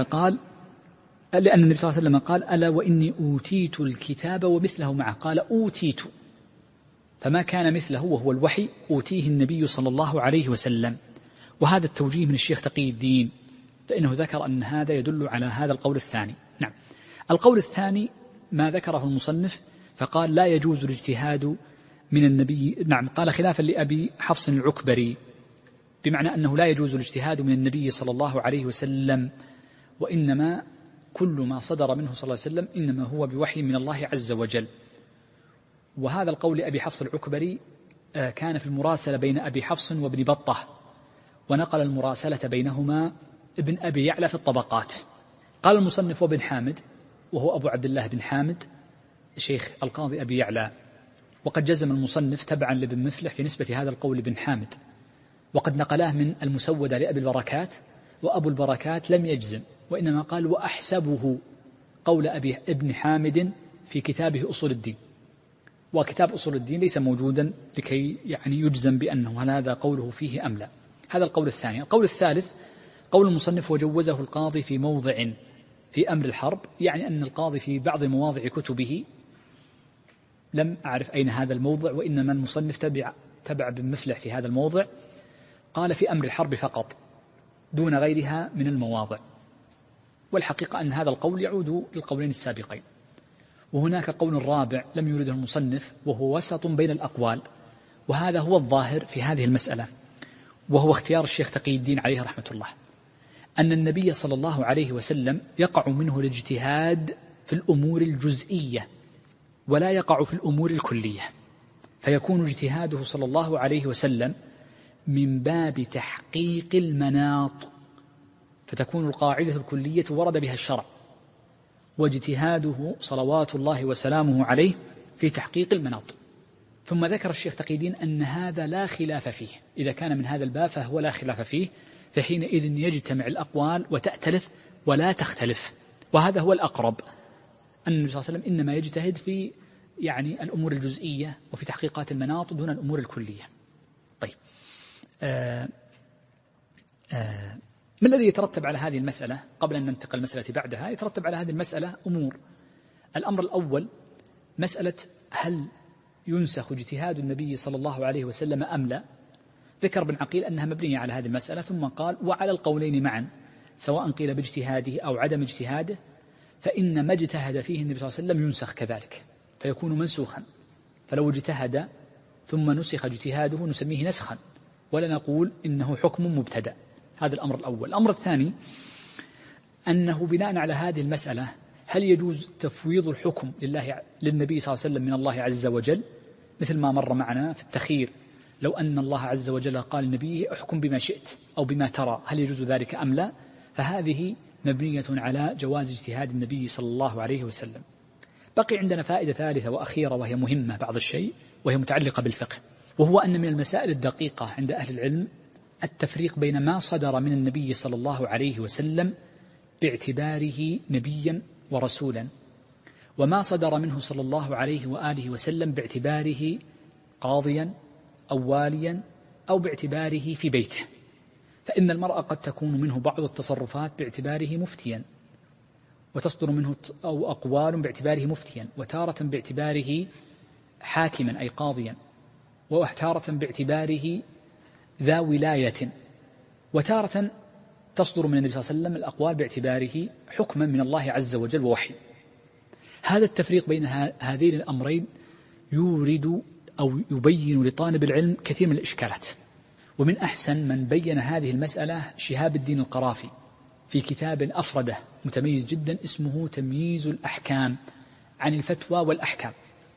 النبي صلى الله عليه وسلم قال: ألا وإني أوتيت الكتاب ومثله معه، قال أوتيت، فما كان مثله وهو الوحي أوتيه النبي صلى الله عليه وسلم. وهذا التوجيه من الشيخ تقي الدين، فإنه ذكر أن هذا يدل على هذا القول الثاني. نعم. القول الثاني ما ذكره المصنف فقال: لا يجوز الاجتهاد من النبي. نعم. قال خلافا لأبي حفص العكبري، بمعنى أنه لا يجوز الاجتهاد من النبي صلى الله عليه وسلم، وإنما كل ما صدر منه صلى الله عليه وسلم إنما هو بوحي من الله عز وجل. وهذا القول لأبي حفص العكبري كان في المراسلة بين أبي حفص وابن بطة، ونقل المراسلة بينهما ابن أبي يعلى في الطبقات. قال المصنف: وابن حامد وهو أبو عبد الله بن حامد شيخ القاضي أبي يعلى، وقد جزم المصنف تبعا لابن مفلح في نسبة هذا القول لابن حامد، وقد نقلاه من المسودة لأبي البركات، وأبو البركات لم يجزم وإنما قال وأحسبه قول ابن حامد في كتابه أصول الدين، وكتاب أصول الدين ليس موجودا لكي يعني يجزم بأنه هل هذا قوله فيه أم لا. هذا القول الثاني. القول الثالث قول المصنف وجوزه القاضي في موضع في أمر الحرب، يعني أن القاضي في بعض مواضع كتبه، لم أعرف أين هذا الموضع، وإنما المصنف تبع بن مفلح في هذا الموضع، قال في أمر الحرب فقط دون غيرها من المواضع، والحقيقة أن هذا القول يعود للقولين السابقين. وهناك قول رابع لم يرده المصنف وهو وسط بين الأقوال، وهذا هو الظاهر في هذه المسألة، وهو اختيار الشيخ تقي الدين عليه رحمة الله، أن النبي صلى الله عليه وسلم يقع منه الاجتهاد في الأمور الجزئية ولا يقع في الأمور الكلية، فيكون اجتهاده صلى الله عليه وسلم من باب تحقيق المناط، فتكون القاعدة الكلية ورد بها الشرع، واجتهاده صلوات الله وسلامه عليه في تحقيق المناط. ثم ذكر الشيخ تقي الدين أن هذا لا خلاف فيه، إذا كان من هذا الباب فهو لا خلاف فيه، فحينئذ يجتمع الأقوال وتأتلف ولا تختلف، وهذا هو الأقرب، أن النبي صلى الله عليه وسلم إنما يجتهد في يعني الأمور الجزئية وفي تحقيقات المناط دون الأمور الكلية. طيب، ما الذي يترتب على هذه المسألة قبل أن ننتقل المسألة بعدها؟ يترتب على هذه المسألة أمور. الأمر الأول مسألة هل ينسخ اجتهاد النبي صلى الله عليه وسلم أم لا؟ ذكر ابن عقيل أنها مبنية على هذه المسألة، ثم قال وعلى القولين معا سواء قيل باجتهاده أو عدم اجتهاده، فإن ما اجتهد فيه النبي صلى الله عليه وسلم ينسخ كذلك فيكون منسوخا، فلو اجتهد ثم نسخ اجتهاده نسميه نسخا ولا نقول إنه حكم مبتدأ. هذا الأمر الأول. الأمر الثاني أنه بناء على هذه المسألة هل يجوز تفويض الحكم للنبي صلى الله عليه وسلم من الله عز وجل، مثل ما مر معنا في التخير، لو أن الله عز وجل قال لنبيه احكم بما شئت أو بما ترى، هل يجوز ذلك أم لا؟ فهذه مبنية على جواز اجتهاد النبي صلى الله عليه وسلم. بقي عندنا فائدة ثالثة وأخيرة وهي مهمة بعض الشيء، وهي متعلقة بالفقه، وهو أن من المسائل الدقيقة عند أهل العلم التفريق بين ما صدر من النبي صلى الله عليه وسلم باعتباره نبيا ورسولا، وما صدر منه صلى الله عليه وآله وسلم باعتباره قاضيا أو واليا أو باعتباره في بيته. فإن المرأة قد تكون منه بعض التصرفات باعتباره مفتيا، وتصدر منه أو أقوال باعتباره مفتيا، وتارة باعتباره حاكما أي قاضيا، وتارة باعتباره ذا ولاية، وتارة تصدر من النبي صلى الله عليه وسلم الأقوال باعتباره حكما من الله عز وجل ووحي. هذا التفريق بين هذين الأمرين يورد أو يبين لطالب العلم كثير من الإشكالات، ومن أحسن من بين هذه المسألة شهاب الدين القرافي في كتاب أفرده متميز جدا اسمه تمييز الأحكام عن الفتوى والأحكام،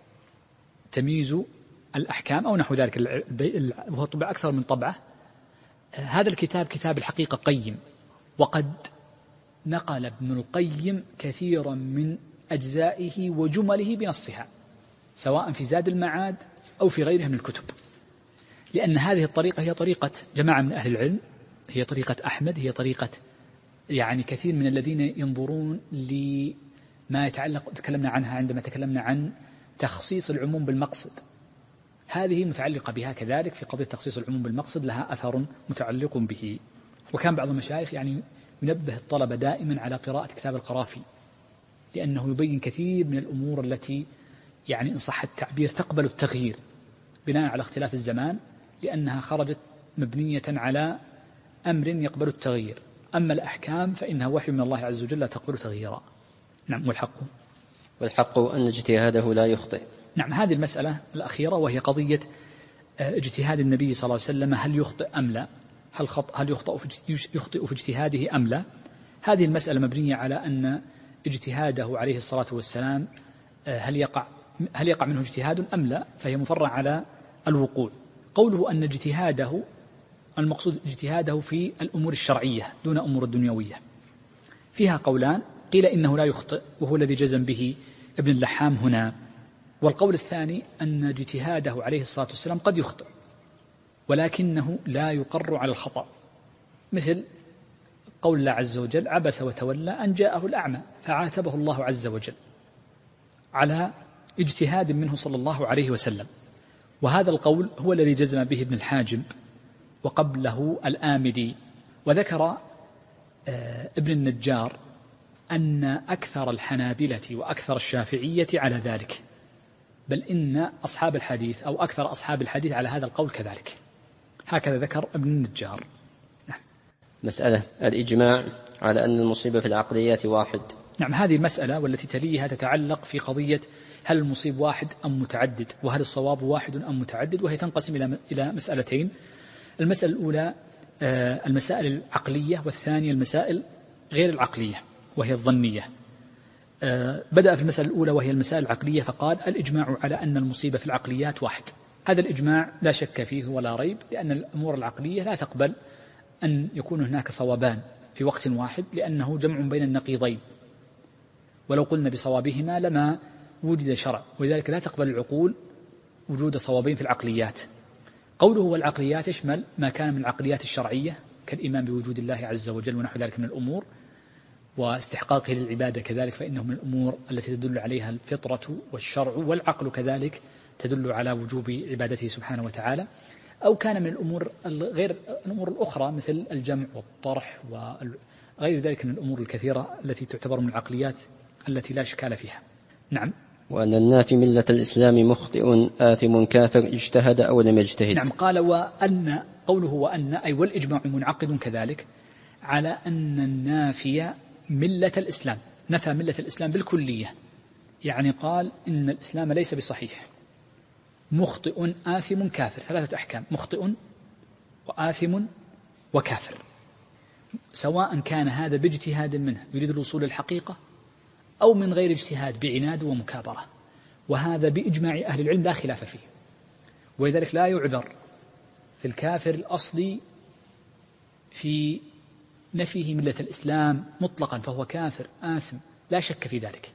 تمييز الأحكام أو نحو ذلك، وهو طبع أكثر من طبعة. هذا الكتاب كتاب الحقيقة قيم، وقد نقل ابن القيم كثيرا من أجزائه وجمله بنصها، سواء في زاد المعاد أو في غيرها من الكتب، لأن هذه الطريقة هي طريقة جماعة من أهل العلم، هي طريقة أحمد، هي طريقة يعني كثير من الذين ينظرون لما يتعلق، تكلمنا عنها عندما تكلمنا عن تخصيص العموم بالمقصد، هذه متعلقة بها كذلك في قضية تخصيص العموم بالمقصد، لها أثر متعلق به. وكان بعض المشايخ يعني ينبه الطلبة دائما على قراءة كتاب القرافي، لأنه يبين كثير من الأمور التي يعني إن صح التعبير تقبل التغيير بناء على اختلاف الزمان، لأنها خرجت مبنية على أمر يقبل التغيير، أما الأحكام فإنها وحي من الله عز وجل لا تقبل تغييرا. نعم. والحق أن اجتهاده لا يخطئ. نعم. هذه المسألة الأخيرة وهي قضية اجتهاد النبي صلى الله عليه وسلم، هل يخطئ أم لا؟ هل يخطئ في اجتهاده أم لا؟ هذه المسألة مبنية على أن اجتهاده عليه الصلاة والسلام هل يقع منه اجتهاد أم لا، فهي مفرع على الوقوع. قوله أن اجتهاده المقصود اجتهاده في الأمور الشرعية دون أمور الدنيوية، فيها قولان، قيل إنه لا يخطئ، وهو الذي جزم به ابن اللحام هنا. والقول الثاني أن اجتهاده عليه الصلاة والسلام قد يخطئ ولكنه لا يقر على الخطأ، مثل قول الله عز وجل: عبس وتولى أن جاءه الأعمى، فعاتبه الله عز وجل على اجتهاد منه صلى الله عليه وسلم. وهذا القول هو الذي جزم به ابن الحاجب وقبله الآمدي. وذكر ابن النجار أن أكثر الحنابلة وأكثر الشافعية على ذلك، بل إن أصحاب الحديث أو أكثر أصحاب الحديث على هذا القول كذلك. هكذا ذكر ابن النجار. نعم. مسألة: الإجماع على أن المصيبة في العقليات واحد. نعم، هذه المسألة والتي تليها تتعلق في قضية هل المصيب واحد أم متعدد، وهل الصواب واحد أم متعدد، وهي تنقسم إلى مسألتين: المسألة الأولى المسائل العقلية، والثانية المسائل غير العقلية وهي الظنية. بدأ في المسألة الأولى وهي المسائل العقلية فقال: الإجماع على أن المصيبة في العقليات واحد. هذا الإجماع لا شك فيه ولا ريب، لأن الأمور العقلية لا تقبل أن يكون هناك صوابان في وقت واحد، لأنه جمع بين النقيضين، ولو قلنا بصوابهما لما وجد شرع، ولذلك لا تقبل العقول وجود صوابين في العقليات. قوله والعقليات يشمل ما كان من العقليات الشرعية كالإيمان بوجود الله عز وجل ونحو ذلك من الأمور، واستحقاقه للعبادة كذلك، فإنه من الأمور التي تدل عليها الفطرة والشرع، والعقل كذلك تدل على وجوب عبادته سبحانه وتعالى. أو كان من الأمور غير الأمور الأخرى مثل الجمع والطرح وغير ذلك من الأمور الكثيرة التي تعتبر من العقليات التي لا إشكال فيها. نعم. وأن النافي ملة الإسلام مخطئ آثم كافر اجتهد أو لم يجتهد. نعم، قال وأن، قوله وأن أي والإجماع منعقد كذلك على أن النافي ملة الإسلام، نفى ملة الإسلام بالكلية، يعني قال إن الإسلام ليس بصحيح، مخطئ آثم كافر، ثلاثة أحكام: مخطئ وآثم وكافر، سواء كان هذا باجتهاد منه يريد الوصول للحقيقة أو من غير اجتهاد بعناد ومكابرة، وهذا بإجماع أهل العلم لا خلاف فيه. ولذلك لا يعذر في الكافر الأصلي في نفيه ملة الإسلام مطلقا، فهو كافر آثم لا شك في ذلك،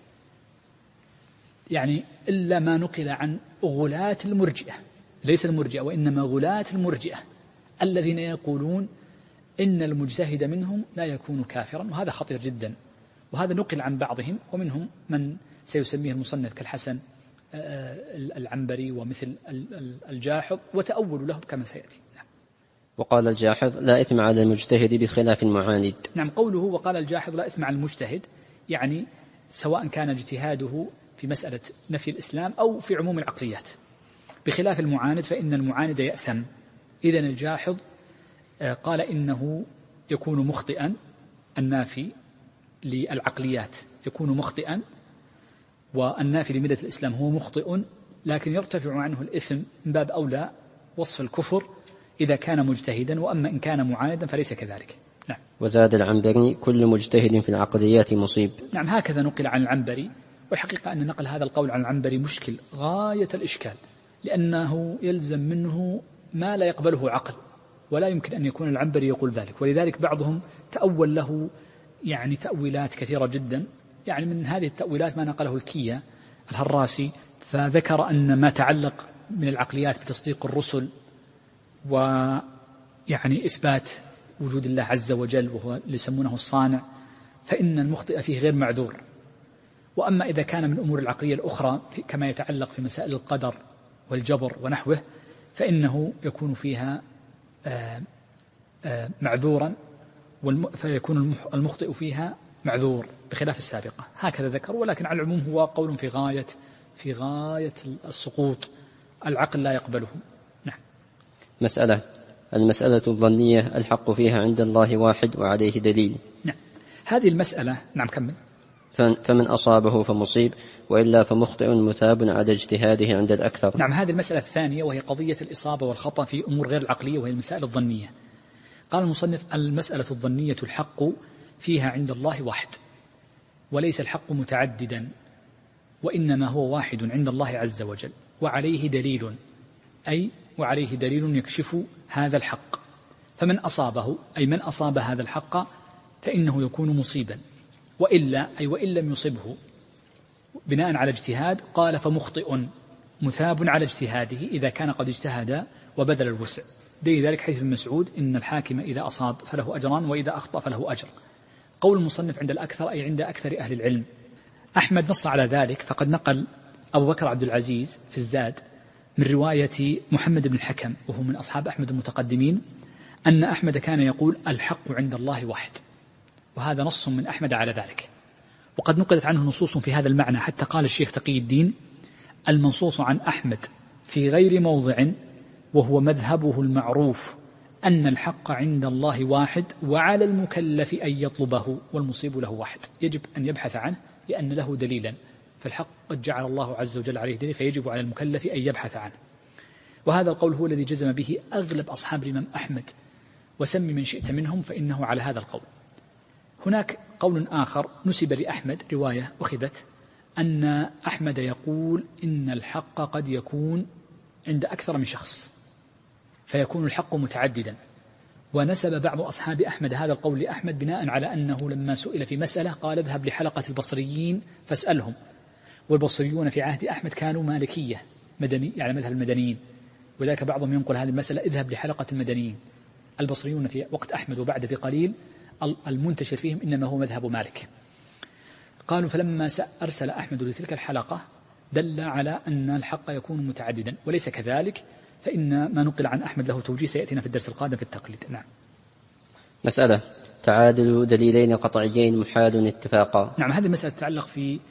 يعني إلا ما نقل عن غلاة المرجئة، ليس المرجئة وإنما غلاة المرجئة الذين يقولون إن المجتهد منهم لا يكون كافرا، وهذا خطير جدا، وهذا نقل عن بعضهم، ومنهم من سيسميه المصنف كالحسن العنبري ومثل الجاحظ، وتأول له كما سيأتي. وقال الجاحظ: لا إثم على المجتهد بخلاف المعاند. نعم، قوله وقال الجاحظ لا إثم على المجتهد، يعني سواء كان اجتهاده في مسألة نفي الإسلام أو في عموم العقليات، بخلاف المعاند فإن المعاند يأثم. إذن الجاحظ قال إنه يكون مخطئا، النافي للعقليات يكون مخطئا، والنافي لملة الإسلام هو مخطئ، لكن يرتفع عنه الإثم من باب أولى وصف الكفر إذا كان مجتهدا، وأما إن كان معاندا فليس كذلك. نعم. وزاد العنبري: كل مجتهد في العقليات مصيب. نعم، هكذا نقل عن العنبري، والحقيقة أن نقل هذا القول عن العنبري مشكل غاية الإشكال، لأنه يلزم منه ما لا يقبله عقل، ولا يمكن أن يكون العنبري يقول ذلك، ولذلك بعضهم تأول له يعني تأويلات كثيرة جدا. يعني من هذه التأويلات ما نقله الكية الهراسي، فذكر أن ما تعلق من العقليات بتصديق الرسل ويعني إثبات وجود الله عز وجل وهو اللي يسمونه الصانع، فإن المخطئ فيه غير معذور. وأما إذا كان من أمور العقلية الأخرى كما يتعلق في مسائل القدر والجبر ونحوه فإنه يكون فيها معذورا، فيكون المخطئ فيها معذور بخلاف السابقة. هكذا ذكر، ولكن على العموم هو قول في غاية السقوط، العقل لا يقبله. نعم. مسألة: المسألة الظنية الحق فيها عند الله واحد وعليه دليل. نعم، هذه المسألة. نعم، كمل. فمن أصابه فمصيب، وإلا فمخطئ مثاب على اجتهاده عند الأكثر. نعم، هذه المسألة الثانية وهي قضية الإصابة والخطأ في أمور غير العقلية، وهي المسائل الظنية. قال المصنف: المسألة الظنية الحق فيها عند الله واحد، وليس الحق متعددا، وإنما هو واحد عند الله عز وجل، وعليه دليل، أي وعليه دليل يكشف هذا الحق. فمن أصابه أي من أصاب هذا الحق فإنه يكون مصيبا، وإن لم يصبه بناء على اجتهاد، قال فمخطئ مثاب على اجتهاده إذا كان قد اجتهد وبذل الوسع. دليل ذلك حديث ابن مسعود إن الحاكم إذا أصاب فله أجران وإذا أخطأ فله أجر. قول المصنف عند الأكثر أي عند أكثر أهل العلم. أحمد نص على ذلك، فقد نقل أبو بكر عبد العزيز في الزاد من رواية محمد بن الحكم وهو من أصحاب أحمد المتقدمين أن أحمد كان يقول الحق عند الله واحد، وهذا نص من أحمد على ذلك. وقد نقلت عنه نصوص في هذا المعنى، حتى قال الشيخ تقي الدين المنصوص عن أحمد في غير موضع وهو مذهبه المعروف أن الحق عند الله واحد وعلى المكلف أن يطلبه والمصيب له واحد، يجب أن يبحث عنه لأن له دليلا، فالحق قد جعل الله عز وجل عليه دليل فيجب على المكلف أن يبحث عنه. وهذا القول هو الذي جزم به أغلب أصحاب الإمام أحمد، وسم من شئت منهم فإنه على هذا القول. هناك قول آخر نسب لأحمد رواية أخذت أن أحمد يقول إن الحق قد يكون عند أكثر من شخص فيكون الحق متعددا، ونسب بعض أصحاب أحمد هذا القول لأحمد بناء على أنه لما سئل في مسألة قال اذهب لحلقة البصريين فاسألهم، والبصريون في عهد أحمد كانوا مالكية مدني على مذهب المدنيين، وذلك بعضهم ينقل هذه المسألة اذهب لحلقة المدنيين. البصريون في وقت أحمد وبعد بقليل المنتشر فيهم إنما هو مذهب مالك. قالوا فلما أرسل أحمد لتلك الحلقة دل على أن الحق يكون متعددا، وليس كذلك، فإن ما نقل عن أحمد له توجيه سيأتينا في الدرس القادم في التقليد. نعم. مسألة تعادل دليلين قطعيين محال اتفاقا. نعم، هذه المسألة تتعلق في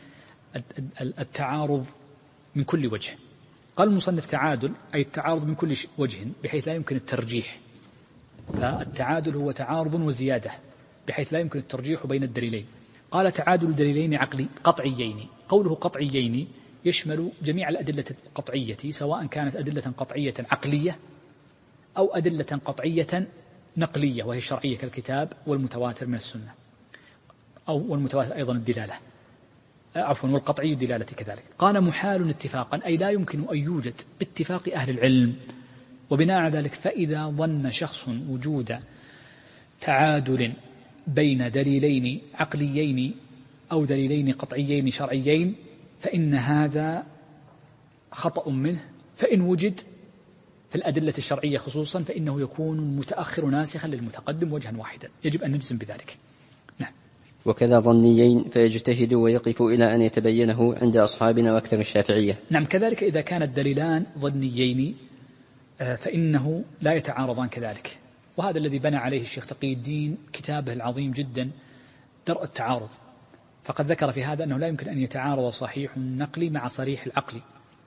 التعارض من كل وجه. قال المصنف تعادل أي التعارض من كل وجه بحيث لا يمكن الترجيح، فالتعادل هو تعارض وزيادة بحيث لا يمكن الترجيح بين الدليلين. قال تعادل دليلين قطعيين. قوله قطعيين يشمل جميع الأدلة القطعية، سواء كانت أدلة قطعية عقلية أو أدلة قطعية نقلية وهي شرعية كالكتاب والمتواتر من السنة، أو والمتواتر أيضا الدلالة، والقطعي الدلالة كذلك. قال محال اتفاقا أي لا يمكن أن يوجد باتفاق أهل العلم، وبناء على ذلك فإذا ظن شخص وجود تعادل بين دليلين عقليين أو دليلين قطعيين شرعيين فإن هذا خطأ منه، فإن وجد في الأدلة الشرعية خصوصا فإنه يكون المتأخر ناسخا للمتقدم وجها واحدا، يجب أن نجزم بذلك. نعم. وكذا ظنيين فيجتهد ويقف إلى أن يتبينه عند أصحابنا وأكثر الشافعية. نعم، كذلك إذا كان الدليلان ظنيين فإنه لا يتعارضان كذلك، وهذا الذي بنى عليه الشيخ تقي الدين كتابه العظيم جدا درء التعارض، فقد ذكر في هذا أنه لا يمكن أن يتعارض صحيح النقل مع صريح العقل،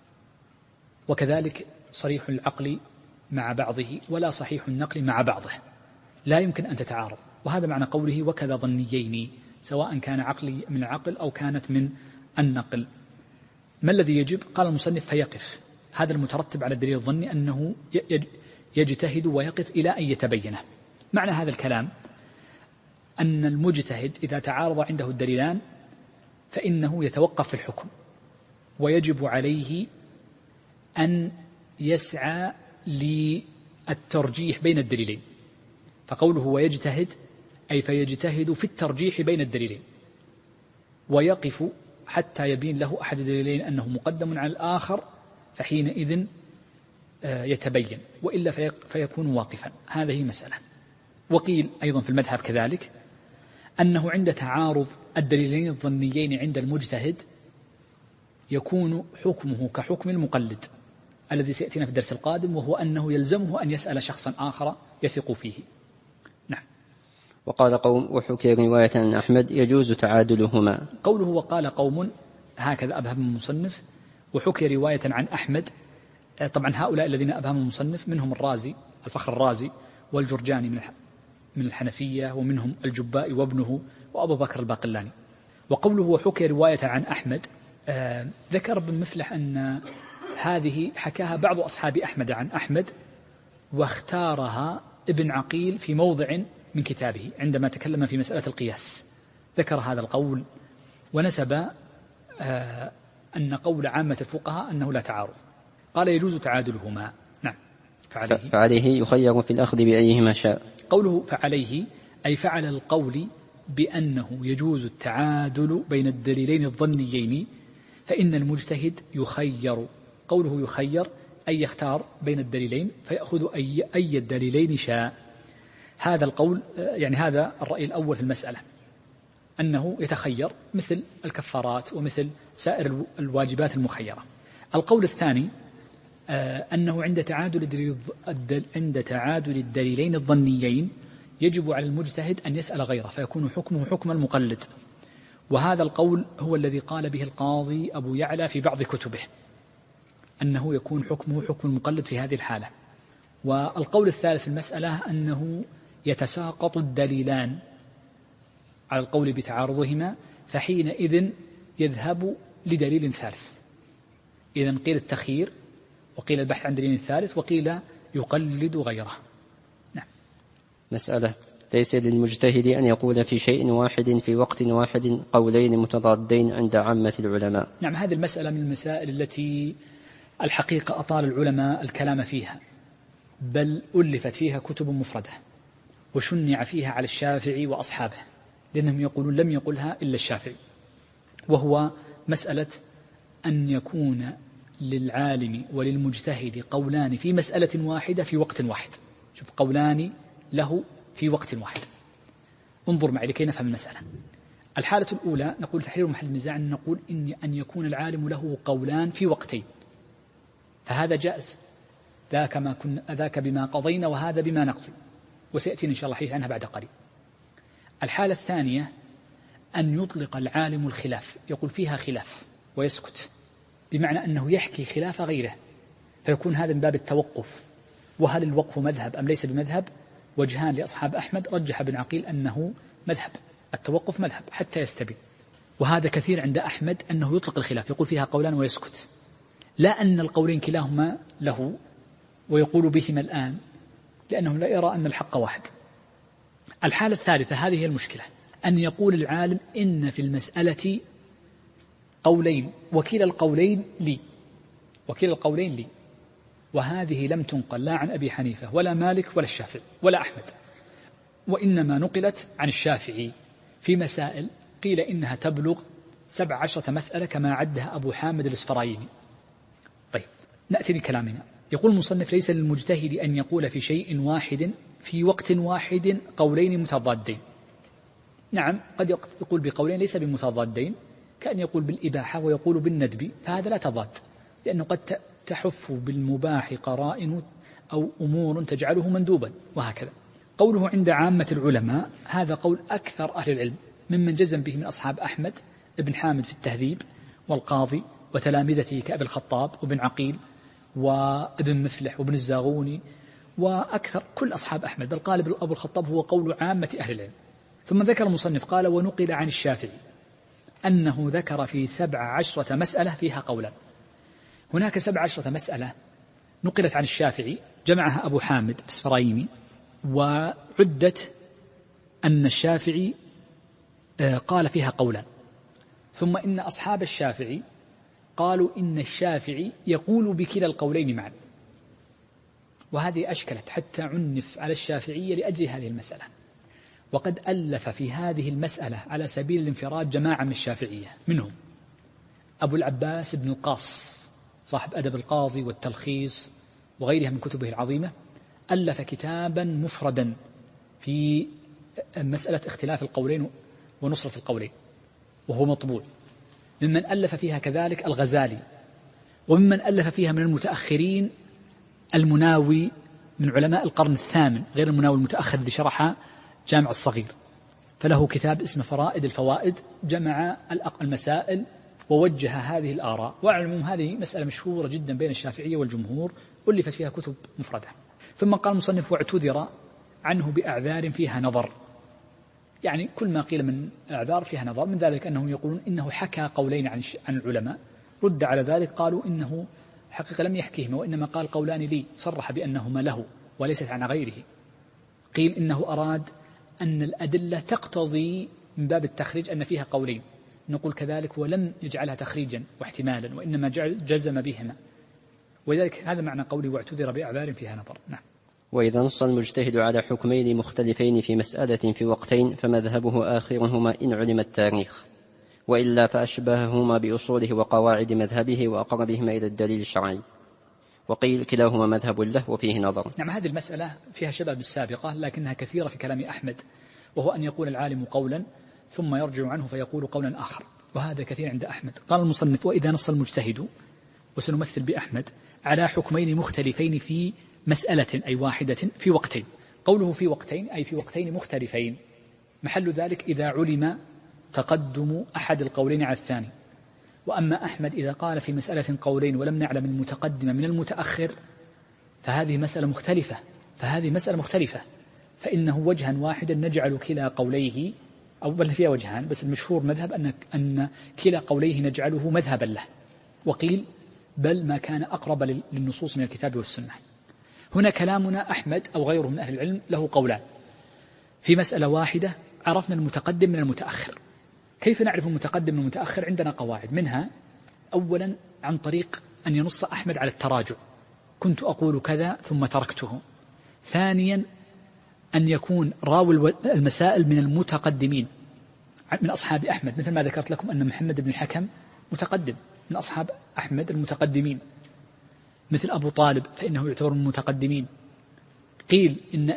وكذلك صريح العقل مع بعضه ولا صحيح النقل مع بعضه، لا يمكن أن تتعارض. وهذا معنى قوله وكذا ظنيين، سواء كان عقلي من العقل أو كانت من النقل. ما الذي يجب؟ قال المصنف فيقف، هذا المترتب على الدليل الظني أنه يجتهد ويقف إلى أن يتبينه. معنى هذا الكلام أن المجتهد إذا تعارض عنده الدليلان فإنه يتوقف في الحكم، ويجب عليه أن يسعى للترجيح بين الدليلين. فقوله ويجتهد أي فيجتهد في الترجيح بين الدليلين، ويقف حتى يبين له أحد الدليلين أنه مقدم على الآخر، فحينئذ يتبين، وإلا فيكون واقفا. هذه مسألة. وقيل أيضا في المذهب كذلك أنه عند تعارض الدليلين الظنيين عند المجتهد يكون حكمه كحكم المقلد الذي سيأتينا في الدرس القادم، وهو أنه يلزمه أن يسأل شخصا آخر يثق فيه. نعم. وقال قوم وحكي رواية عن أحمد يجوز تعادلهما. قوله وقال قوم هكذا أبهم المصنف، وحكي رواية عن أحمد. طبعا هؤلاء الذين أبهم المصنف منهم الرازي الفخر الرازي والجرجاني من الحنفية، ومنهم الجبائي وابنه وأبو بكر الباقلاني. وقوله وحكي رواية عن أحمد ذكر ابن مفلح أن هذه حكاها بعض أصحاب أحمد عن أحمد، واختارها ابن عقيل في موضع من كتابه عندما تكلم في مسألة القياس، ذكر هذا القول ونسب أن قول عامة الفقهاء أنه لا تعارض. قال يجوز تعادلهما. نعم. فعليه يخير في الأخذ بأيهما شاء. قوله فعليه أي فعل القول بأنه يجوز التعادل بين الدليلين الظنيين، فإن المجتهد يخير. قوله يخير أي يختار بين الدليلين فيأخذ أي الدليلين شاء. هذا القول يعني هذا الرأي الأول في المسألة، أنه يتخير مثل الكفارات ومثل سائر الواجبات المخيرة. القول الثاني أنه عند تعادل الدليلين الظنيين يجب على المجتهد أن يسأل غيره فيكون حكمه حكم المقلد، وهذا القول هو الذي قال به القاضي أبو يعلى في بعض كتبه، أنه يكون حكمه حكم المقلد في هذه الحالة. والقول الثالث في المسألة أنه يتساقط الدليلان على القول بتعارضهما، فحينئذ يذهب لدليل ثالث. إذن قيل التخيير، وقيل البحث عن دليل ثالث، وقيل يقلد غيره. نعم. مسألة: ليس للمجتهد أن يقول في شيء واحد في وقت واحد قولين متضادين عند عامة العلماء. نعم، هذه المسألة من المسائل التي الحقيقة أطال العلماء الكلام فيها، بل ألفت فيها كتب مفردة وشنع فيها على الشافعي وأصحابه، لأنهم يقولون لم يقلها إلا الشافعي، وهو مسألة أن يكون للعالم وللمجتهد قولان في مسألة واحدة في وقت واحد. شوف، قولان له في وقت واحد. انظر معي لكي نفهم المسألة. الحالة الأولى نقول تحرير محل النزاع، نقول أن يكون العالم له قولان في وقتين، فهذا جائز، ذاك بما قضينا وهذا بما نقضي، وسيأتينا إن شاء الله حديث عنها بعد قليل. الحالة الثانية أن يطلق العالم الخلاف، يقول فيها خلاف ويسكت، بمعنى أنه يحكي خلاف غيره، فيكون هذا من باب التوقف. وهل الوقف مذهب أم ليس بمذهب؟ وجهان لأصحاب أحمد، رجح ابن عقيل أنه مذهب، التوقف مذهب حتى يستبين. وهذا كثير عند أحمد أنه يطلق الخلاف، يقول فيها قولان ويسكت، لا أن القولين كلاهما له ويقول بهما الآن، لأنه لا يرى أن الحق واحد. الحالة الثالثة هذه هي المشكلة، أن يقول العالم إن في المسألة قولين وكلا القولين لي، وهذه لم تنقل لا عن أبي حنيفة ولا مالك ولا الشافعي ولا أحمد، وإنما نقلت عن الشافعي في مسائل قيل إنها تبلغ 17 مسألة كما عدها أبو حامد الإسفرايني. طيب، نأتي لكلامنا. يقول المصنف: ليس للمجتهد أن يقول في شيء واحد في وقت واحد قولين متضادين. نعم، قد يقول بقولين ليس بمتضادين، كأن يقول بالإباحة ويقول بالندب، فهذا لا تضاد، لأنه قد تحف بالمباح قرائن أو أمور تجعله مندوبا، وهكذا. قوله عند عامة العلماء، هذا قول أكثر أهل العلم ممن جزم به من أصحاب أحمد، ابن حامد في التهذيب، والقاضي وتلامذته كأبي الخطاب وابن عقيل وابن مفلح وابن الزاغوني وأكثر كل أصحاب أحمد، بل قال أبو الخطاب هو قول عامة أهل العلم. ثم ذكر المصنف قال: ونقل عن الشافعي أنه ذكر في 17 مسألة فيها قولا. هناك 17 مسألة نقلت عن الشافعي، جمعها أبو حامد الإسفرايني، وعدت أن الشافعي قال فيها قولا، ثم إن أصحاب الشافعي قالوا إن الشافعي يقول بكلا القولين معا، وهذه أشكلت حتى عنف على الشافعية لأجل هذه المسألة. وقد ألف في هذه المسألة على سبيل الانفراد جماعة من الشافعية، منهم أبو العباس بن القاص صاحب أدب القاضي والتلخيص وغيرها من كتبه العظيمة، ألف كتابا مفردا في مسألة اختلاف القولين ونصرة القولين، وهو مطبوع. ممن ألف فيها كذلك الغزالي، وممن ألف فيها من المتأخرين المناوي من علماء القرن الثامن، غير المناوي المتأخر الذي شرح جامع الصغير، فله كتاب اسمه فرائد الفوائد، جمع المسائل ووجه هذه الآراء. وعلمهم هذه مسألة مشهورة جدا بين الشافعية والجمهور، ألفت فيها كتب مفردة. ثم قال المصنف: واعتذر عنه بأعذار فيها نظر، يعني كل ما قيل من أعذار فيها نظر، من ذلك أنهم يقولون إنه حكى قولين عن العلماء، رد على ذلك قالوا إنه حقيقة لم يحكيهما، وإنما قال قولان لي، صرح بأنهما له وليست عن غيره. قيل إنه أراد أن الأدلة تقتضي من باب التخريج أن فيها قولين، نقول كذلك ولم يجعلها تخريجا واحتمالا، وإنما جزم بهما، ولذلك هذا معنى قولي: واعتذر بأعذار فيها نظر. نعم. وإذا نص المجتهد على حكمين مختلفين في مسألة في وقتين فمذهبه آخرهما إن علم التاريخ، وإلا فأشبههما بأصوله وقواعد مذهبه وأقربهما إلى الدليل الشرعي. وقيل كلاهما مذهب له وفيه نظر. نعم، هذه المسألة فيها شبه بالسابقة لكنها كثيرة في كلام أحمد، وهو أن يقول العالم قولا ثم يرجع عنه فيقول قولا آخر، وهذا كثير عند أحمد. قال المصنف: وإذا نص المجتهد، وسنمثل بأحمد، على حكمين مختلفين في مسألة أي واحدة في وقتين. قوله في وقتين أي في وقتين مختلفين، محل ذلك إذا علم تقدم أحد القولين على الثاني. وأما أحمد إذا قال في مسألة قولين ولم نعلم المتقدم من المتأخر فهذه مسألة مختلفة، فإنه وجها واحدا نجعل كلا قوليه، أو بل فيها وجهان، بس المشهور مذهب أن كلا قوليه نجعله مذهبا له، وقيل بل ما كان أقرب للنصوص من الكتاب والسنة. هنا كلامنا أحمد أو غيره من أهل العلم له قولان في مسألة واحدة. عرفنا المتقدم من المتأخر. كيف نعرف المتقدم من المتأخر؟ عندنا قواعد، منها أولا عن طريق أن ينص أحمد على التراجع، كنت أقول كذا ثم تركته. ثانيا أن يكون راوي المسائل من المتقدمين من أصحاب أحمد، مثل ما ذكرت لكم أن محمد بن الحكم متقدم من أصحاب أحمد المتقدمين، مثل أبو طالب فإنه يعتبر من المتقدمين. قيل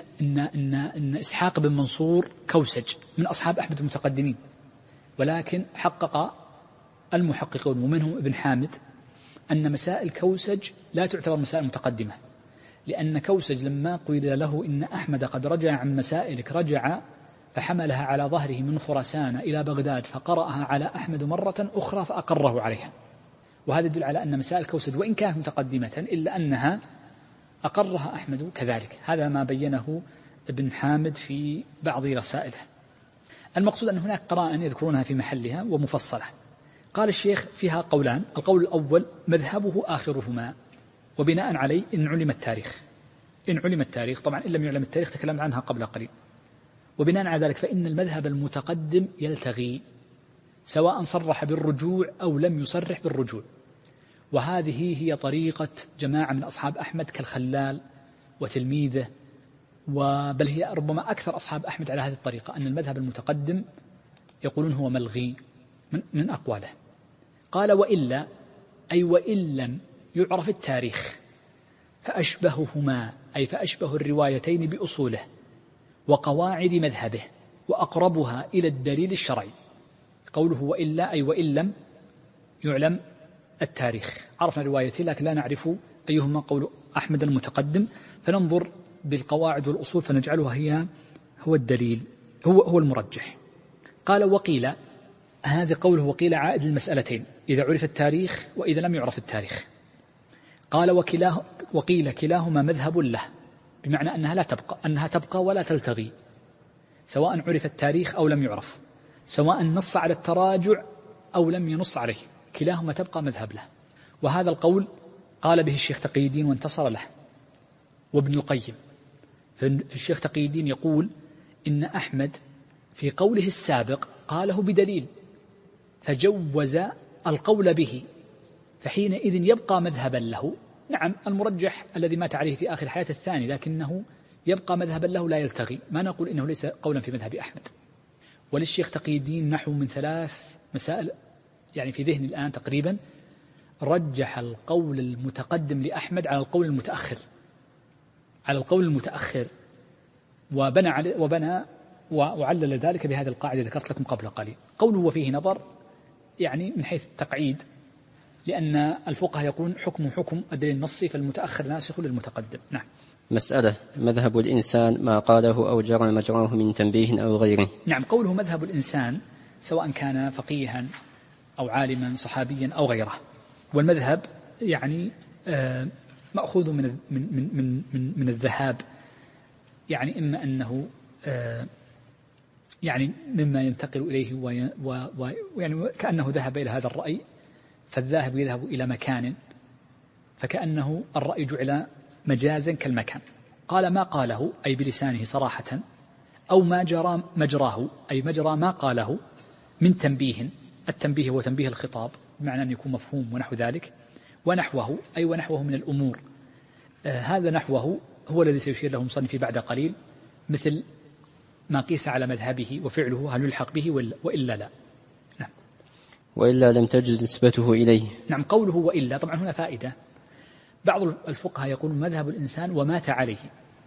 إن إسحاق بن منصور كوسج من أصحاب أحمد المتقدمين، ولكن حقق المحققون ومنهم ابن حامد أن مسائل كوسج لا تعتبر مسائل متقدمة، لأن كوسج لما قيل له إن أحمد قد رجع عن مسائلك رجع فحملها على ظهره من خراسان إلى بغداد فقرأها على أحمد مرة أخرى فأقره عليها، وهذا يدل على أن مسائل كوسج وإن كانت متقدمة إلا أنها أقرها أحمد كذلك. هذا ما بينه ابن حامد في بعض رسائله. المقصود أن هناك قراءة يذكرونها في محلها ومفصلة. قال الشيخ فيها قولان: القول الأول مذهبه آخرهما، وبناء عليه إن علم التاريخ، طبعا إن لم يعلم التاريخ تكلم عنها قبل قليل، وبناء على ذلك فإن المذهب المتقدم يلتغي سواء صرح بالرجوع أو لم يصرح بالرجوع. وهذه هي طريقة جماعة من أصحاب أحمد كالخلال وتلميذه، بل هي ربما أكثر أصحاب أحمد على هذه الطريقة، أن المذهب المتقدم يقولون هو ملغي من أقواله. قال: وإلا أي وإن لم يعرف التاريخ فأشبههما أي فأشبه الروايتين بأصوله وقواعد مذهبه وأقربها إلى الدليل الشرعي. قوله وإلا أي وإن لم يعلم التاريخ، عرفنا روايته لكن لا نعرف أيهما قول أحمد المتقدم، فننظر بالقواعد والأصول فنجعلها هو الدليل، هو المرجح. قال: وقيل، هذا قوله وقيل عائد للمسألتين، إذا عرف التاريخ وإذا لم يعرف التاريخ. قال: وقيل كلاهما مذهب له، بمعنى أنها تبقى ولا تلتغي، سواء عرف التاريخ أو لم يعرف، سواء نص على التراجع أو لم ينص عليه، كلاهما تبقى مذهب له. وهذا القول قال به الشيخ تقي الدين وانتصر له، وابن القيم. فالشيخ تقي الدين يقول إن أحمد في قوله السابق قاله بدليل فجوز القول به، فحينئذ يبقى مذهبا له. نعم، المرجح الذي مات عليه في آخر حياة الثاني، لكنه يبقى مذهبا له لا يلتغي، ما نقول إنه ليس قولا في مذهب أحمد. وللشيخ تقي الدين نحو من 3 مسائل يعني في ذهني الآن تقريبا، رجح القول المتقدم لأحمد على القول المتأخر وبنى وعلل ذلك بهذه القاعدة ذكرت لكم قبل قليل. قوله وفيه نظر يعني من حيث التقعيد، لأن الفقهاء يقولون حكم الدليل النصي، فالمتأخر ناسخ للمتقدم. نعم. مسألة: مذهب الإنسان ما قاله أو جرى مجراه من تنبيه أو غيره. نعم، قوله مذهب الإنسان سواء كان فقيها أو عالما صحابيا أو غيره، والمذهب يعني مأخوذ من الذهاب، يعني إما أنه يعني مما ينتقل إليه ويعني كأنه ذهب إلى هذا الرأي، فالذاهب يذهب إلى مكان، فكأنه الرأي جعل مجازا كالمكان. قال ما قاله أي بلسانه صراحة، أو ما جرى مجراه أي مجرى ما قاله من تنبيه. التنبيه هو تنبيه الخطاب بمعنى أن يكون مفهوم ونحو ذلك، ونحوه أي ونحوه من الأمور. هذا نحوه هو الذي سيشير له مصنفي بعد قليل، مثل ما قيس على مذهبه وفعله هل يلحق به وإلا لا. نعم. وإلا لم تجز نسبته إليه. نعم. قوله وإلا طبعا هنا فائدة. بعض الفقهاء يقولون مذهب الإنسان ومات عليه،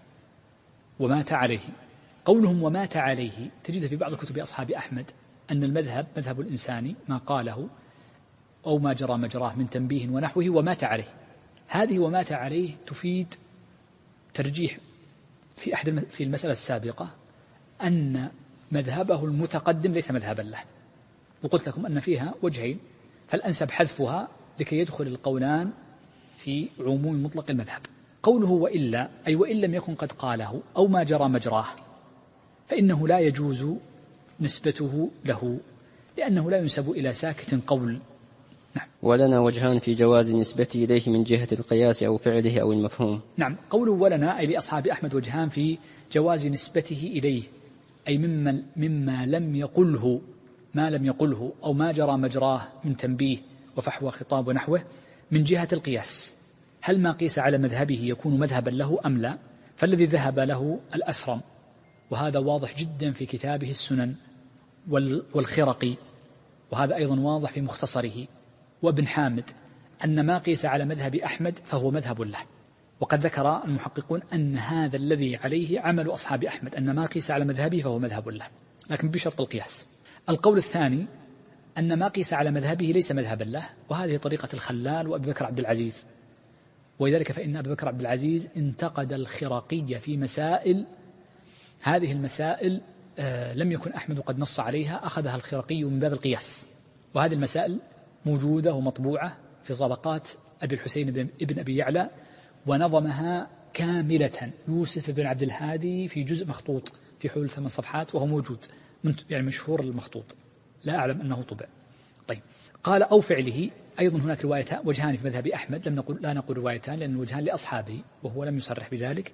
ومات عليه. قولهم ومات عليه تجد في بعض كتب أصحاب أحمد أن المذهب مذهب الإنسان ما قاله أو ما جرى مجراه من تنبيه ونحوه ومات عليه. هذه ومات عليه تفيد ترجيح في المسألة السابقة أن مذهبه المتقدم ليس مذهبا له، وقلت لكم أن فيها وجهين، فالأنسب حذفها لكي يدخل القولان في عموم مطلق المذهب. قوله وإلا أي وإن لم يكن قد قاله أو ما جرى مجراه فإنه لا يجوز نسبته له، لأنه لا ينسب إلى ساكت قول. نعم. ولنا وجهان في جواز نسبته إليه من جهة القياس أو فعله أو المفهوم. نعم. قوله ولنا أي لأصحاب أحمد وجهان في جواز نسبته إليه، أي مما لم يقله، ما لم يقله أو ما جرى مجراه من تنبيه وفحوى خطاب ونحوه، من جهة القياس، هل ما قيس على مذهبه يكون مذهبا له أم لا؟ فالذي ذهب له الأثرم، وهذا واضح جدا في كتابه السنن والخرقي، وهذا أيضا واضح في مختصره، وابن حامد، أن ما قيس على مذهب أحمد فهو مذهب له. وقد ذكر المحققون أن هذا الذي عليه عمل أصحاب أحمد، أن ما قيس على مذهبه فهو مذهب له، لكن بشرط القياس. القول الثاني أن ما قيس على مذهبه ليس مذهبا له، وهذه طريقة الخلال وأبي بكر عبد العزيز، ولذلك فإن أبي بكر عبد العزيز انتقد الخرقي في مسائل، هذه المسائل لم يكن أحمد قد نص عليها، أخذها الخرقي من باب القياس، وهذه المسائل موجودة ومطبوعة في طبقات أبي الحسين ابن أبي يعلى، ونظمها كاملة يوسف بن عبد الهادي في جزء مخطوط في حول 8 صفحات، وهو موجود يعني مشهور المخطوط، لا أعلم أنه طبع. طيب. قال أو فعله، أيضا هناك وجهان في مذهب أحمد، لا نقول روايتان لأن الوجهان لأصحابه وهو لم يصرح بذلك.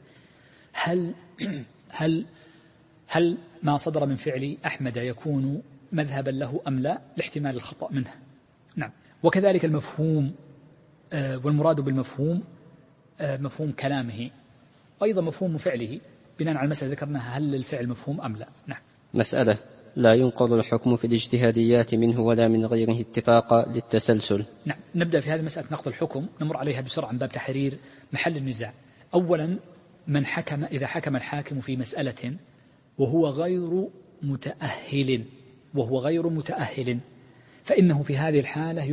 هل ما صدر من فعل أحمد يكون مذهبا له أم لا، لاحتمال الخطأ منه. نعم. وكذلك المفهوم، والمراد بالمفهوم مفهوم كلامه، أيضا مفهوم فعله، بناء على المسألة ذكرناها هل للفعل مفهوم أم لا. نعم. مسألة: لا ينقض الحكم في الاجتهاديات منه ولا من غيره اتفاقا للتسلسل. نعم. نبدأ في هذه مسألة نقض الحكم، نمر عليها بسرعة من باب تحرير محل النزاع. أولا، إذا حكم الحاكم في مسألة وهو غير متأهل فإنه في هذه الحالة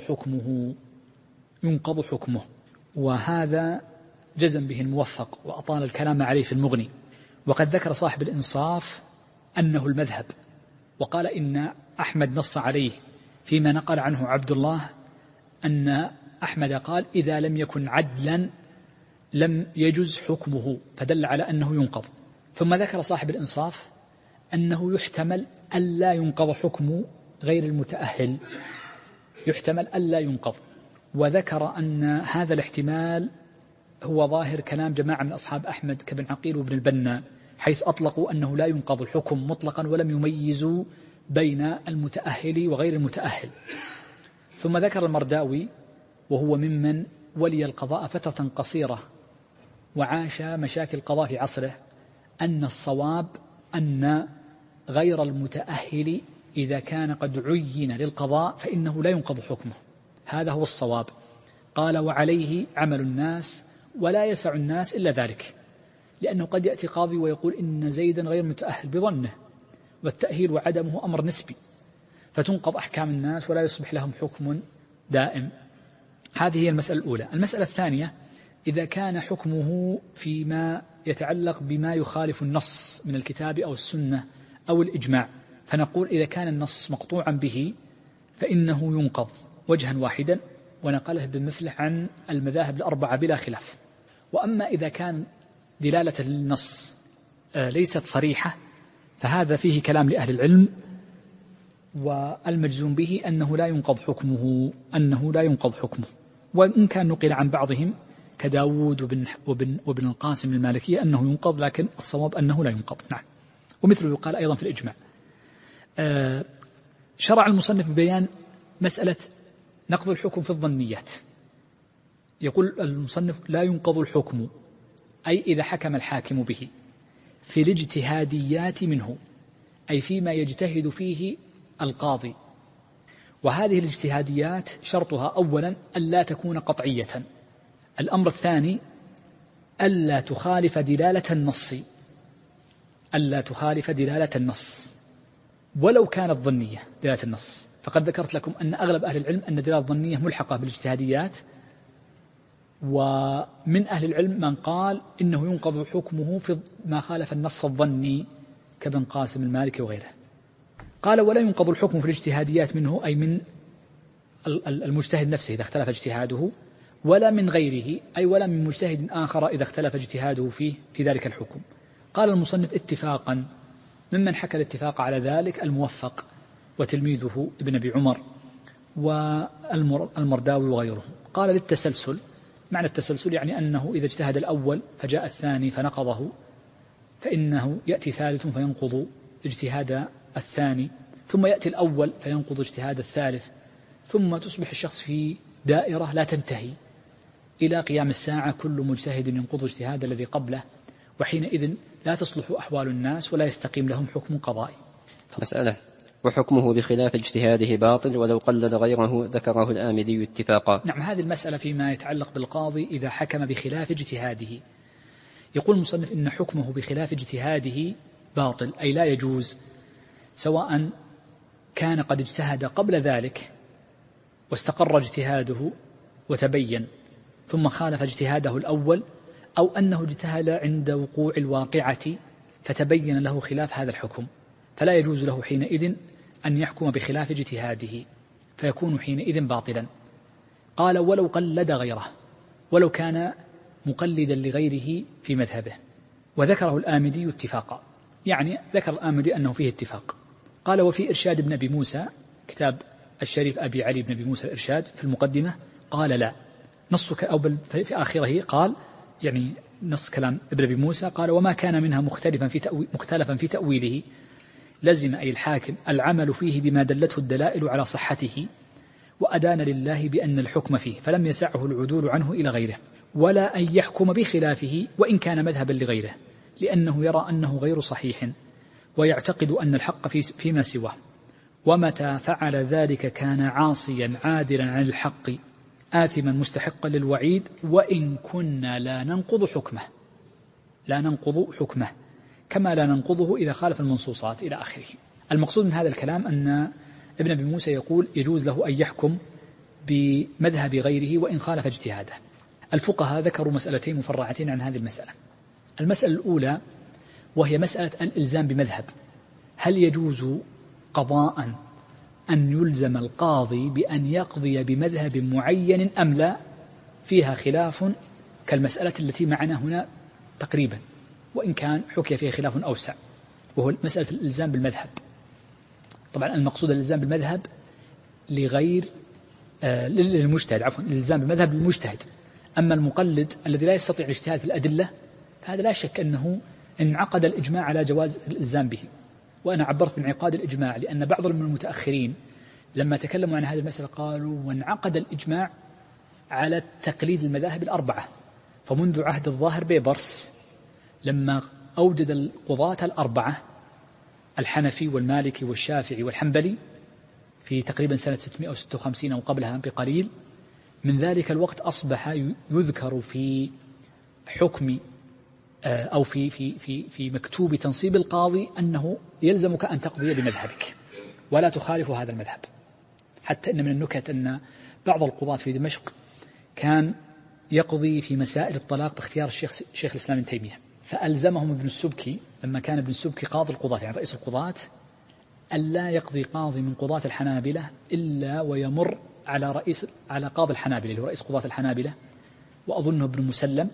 ينقض حكمه، وهذا جزم به الموفق وأطال الكلام عليه في المغني. وقد ذكر صاحب الإنصاف أنه المذهب، وقال إن أحمد نص عليه فيما نقل عنه عبد الله، أن أحمد قال إذا لم يكن عدلا لم يجز حكمه، فدل على أنه ينقض. ثم ذكر صاحب الإنصاف أنه يحتمل ألا ينقض حكم غير المتأهل، يحتمل ألا ينقض، وذكر أن هذا الاحتمال هو ظاهر كلام جماعة من أصحاب أحمد كابن عقيل وابن البنا، حيث أطلقوا أنه لا ينقض الحكم مطلقا ولم يميزوا بين المتأهل وغير المتأهل. ثم ذكر المرداوي وهو ممن ولي القضاء فترة قصيرة وعاش مشاكل القضاء في عصره، أن الصواب أن غير المتأهل إذا كان قد عين للقضاء فإنه لا ينقض حكمه، هذا هو الصواب. قال وعليه عمل الناس ولا يسع الناس إلا ذلك، لأنه قد يأتي قاضي ويقول إن زيدا غير متأهل بظنه، والتأهيل وعدمه أمر نسبي، فتنقض أحكام الناس ولا يصبح لهم حكم دائم. هذه هي المسألة الأولى. المسألة الثانية: إذا كان حكمه فيما يتعلق بما يخالف النص من الكتاب أو السنة أو الإجماع، فنقول إذا كان النص مقطوعا به فإنه ينقض وجها واحدا، ونقله بمثله عن المذاهب الأربعة بلا خلاف. وأما إذا كان دلالة النص ليست صريحة فهذا فيه كلام لأهل العلم، والمجزوم به أنه لا ينقض حكمه، وإن كان نقل عن بعضهم كداود وابن القاسم المالكية أنه ينقض، لكن الصواب أنه لا ينقض. نعم. ومثله يقال أيضا في الإجماع. شرع المصنف ببيان مسألة نقض الحكم في الظنيات. يقول المصنف لا ينقض الحكم أي إذا حكم الحاكم به في الاجتهاديات منه، أي فيما يجتهد فيه القاضي. وهذه الاجتهاديات شرطها أولا ألا تكون قطعية. الأمر الثاني ألا تخالف دلالة النص، ألا تخالف دلالة النص ولو كانت ظنية دلالة النص. فقد ذكرت لكم أن أغلب أهل العلم أن دلالة الظنية ملحقة بالاجتهاديات، ومن أهل العلم من قال إنه ينقض حكمه في ما خالف النص الظني كابن قاسم المالكي وغيره. قال ولا ينقض الحكم في الاجتهاديات منه، أي من المجتهد نفسه إذا اختلف اجتهاده، ولا من غيره، أي ولا من مجتهد آخر إذا اختلف اجتهاده فيه في ذلك الحكم. قال المصنف اتفاقا، ممن حكى الاتفاق على ذلك الموفق وتلميذه ابن أبي عمر والمرداوي وغيره. قال للتسلسل، معنى التسلسل يعني أنه إذا اجتهد الأول فجاء الثاني فنقضه، فإنه يأتي ثالث فينقض اجتهاد الثاني، ثم يأتي الأول فينقض اجتهاد الثالث، ثم تصبح الشخص في دائرة لا تنتهي إلى قيام الساعة، كل مجتهد ينقض اجتهاد الذي قبله، وحينئذ لا تصلح أحوال الناس ولا يستقيم لهم حكم قضائي. مسألة وحكمه بخلاف اجتهاده باطل ولو قلد غيره، ذكره الآمدي اتفاقا. نعم، هذه المسألة فيما يتعلق بالقاضي إذا حكم بخلاف اجتهاده. يقول المصنف إن حكمه بخلاف اجتهاده باطل، أي لا يجوز، سواء كان قد اجتهد قبل ذلك واستقر اجتهاده وتبين ثم خالف اجتهاده الأول، أو أنه اجتهد عند وقوع الواقعة فتبين له خلاف هذا الحكم، فلا يجوز له حينئذ أن يحكم بخلاف اجتهاده، فيكون حينئذ باطلا. قال ولو قلد غيره، ولو كان مقلدا لغيره في مذهبه. وذكره الآمدي اتفاقا، يعني ذكر الآمدي أنه فيه اتفاق. قال وفي إرشاد ابن أبي موسى، كتاب الشريف أبي علي بن أبي موسى الإرشاد، في المقدمة قال لا، نص أو في آخره قال، يعني نص كلام ابن أبي موسى، قال وما كان منها مختلفا في تأويله لزم أي الحاكم العمل فيه بما دلته الدلائل على صحته، وأدان لله بأن الحكم فيه، فلم يسعه العدول عنه إلى غيره، ولا أن يحكم بخلافه وإن كان مذهبا لغيره، لأنه يرى أنه غير صحيح ويعتقد أن الحق فيما سواه، ومتى فعل ذلك كان عاصيا عادلا عن الحق آثما مستحقا للوعيد، وإن كنا لا ننقض حكمه كما لا ننقضه إذا خالف المنصوصات إلى آخره. المقصود من هذا الكلام أن ابن أبي موسى يقول يجوز له أن يحكم بمذهب غيره وإن خالف اجتهاده. الفقهاء ذكروا مسألتين مفرعتين عن هذه المسألة. المسألة الأولى وهي مسألة الإلزام بمذهب، هل يجوز قضاء أن يلزم القاضي بأن يقضي بمذهب معين أم لا؟ فيها خلاف كالمسألة التي معنا هنا تقريبا، وإن كان حكي فيها خلاف أوسع، وهو مسألة الإلزام بالمذهب. طبعا المقصود الإلزام بالمذهب لغير للمجتهد، عفوا الإلزام بالمذهب للمجتهد. أما المقلد الذي لا يستطيع الاجتهاد في الأدلة فهذا لا شك أنه انعقد الإجماع على جواز الإلزام به. وأنا عبرت بانعقاد الإجماع لأن بعض من المتأخرين لما تكلموا عن هذه المسألة قالوا وانعقد الإجماع على تقليد المذاهب الأربعة، فمنذ عهد الظاهر بيبرس لما أوجد القضاة الأربعة الحنفي والمالكي والشافعي والحنبلي في تقريبا سنة 656 أو قبلها بقليل، من ذلك الوقت أصبح يذكر في حكم أو في مكتوب تنصيب القاضي أنه يلزمك أن تقضي بمذهبك ولا تخالف هذا المذهب. حتى إن من النكت أن بعض القضاة في دمشق كان يقضي في مسائل الطلاق باختيار شيخ الإسلام ابن تيمية، فألزمهم ابن السبكي لما كان ابن السبكي قاضي القضاة يعني رئيس القضاة ألا يقضي قاضي من قضاة الحنابلة إلا ويمر على قاضي الحنابلة اللي هو رئيس قضاة الحنابلة وأظنه ابن مسلم،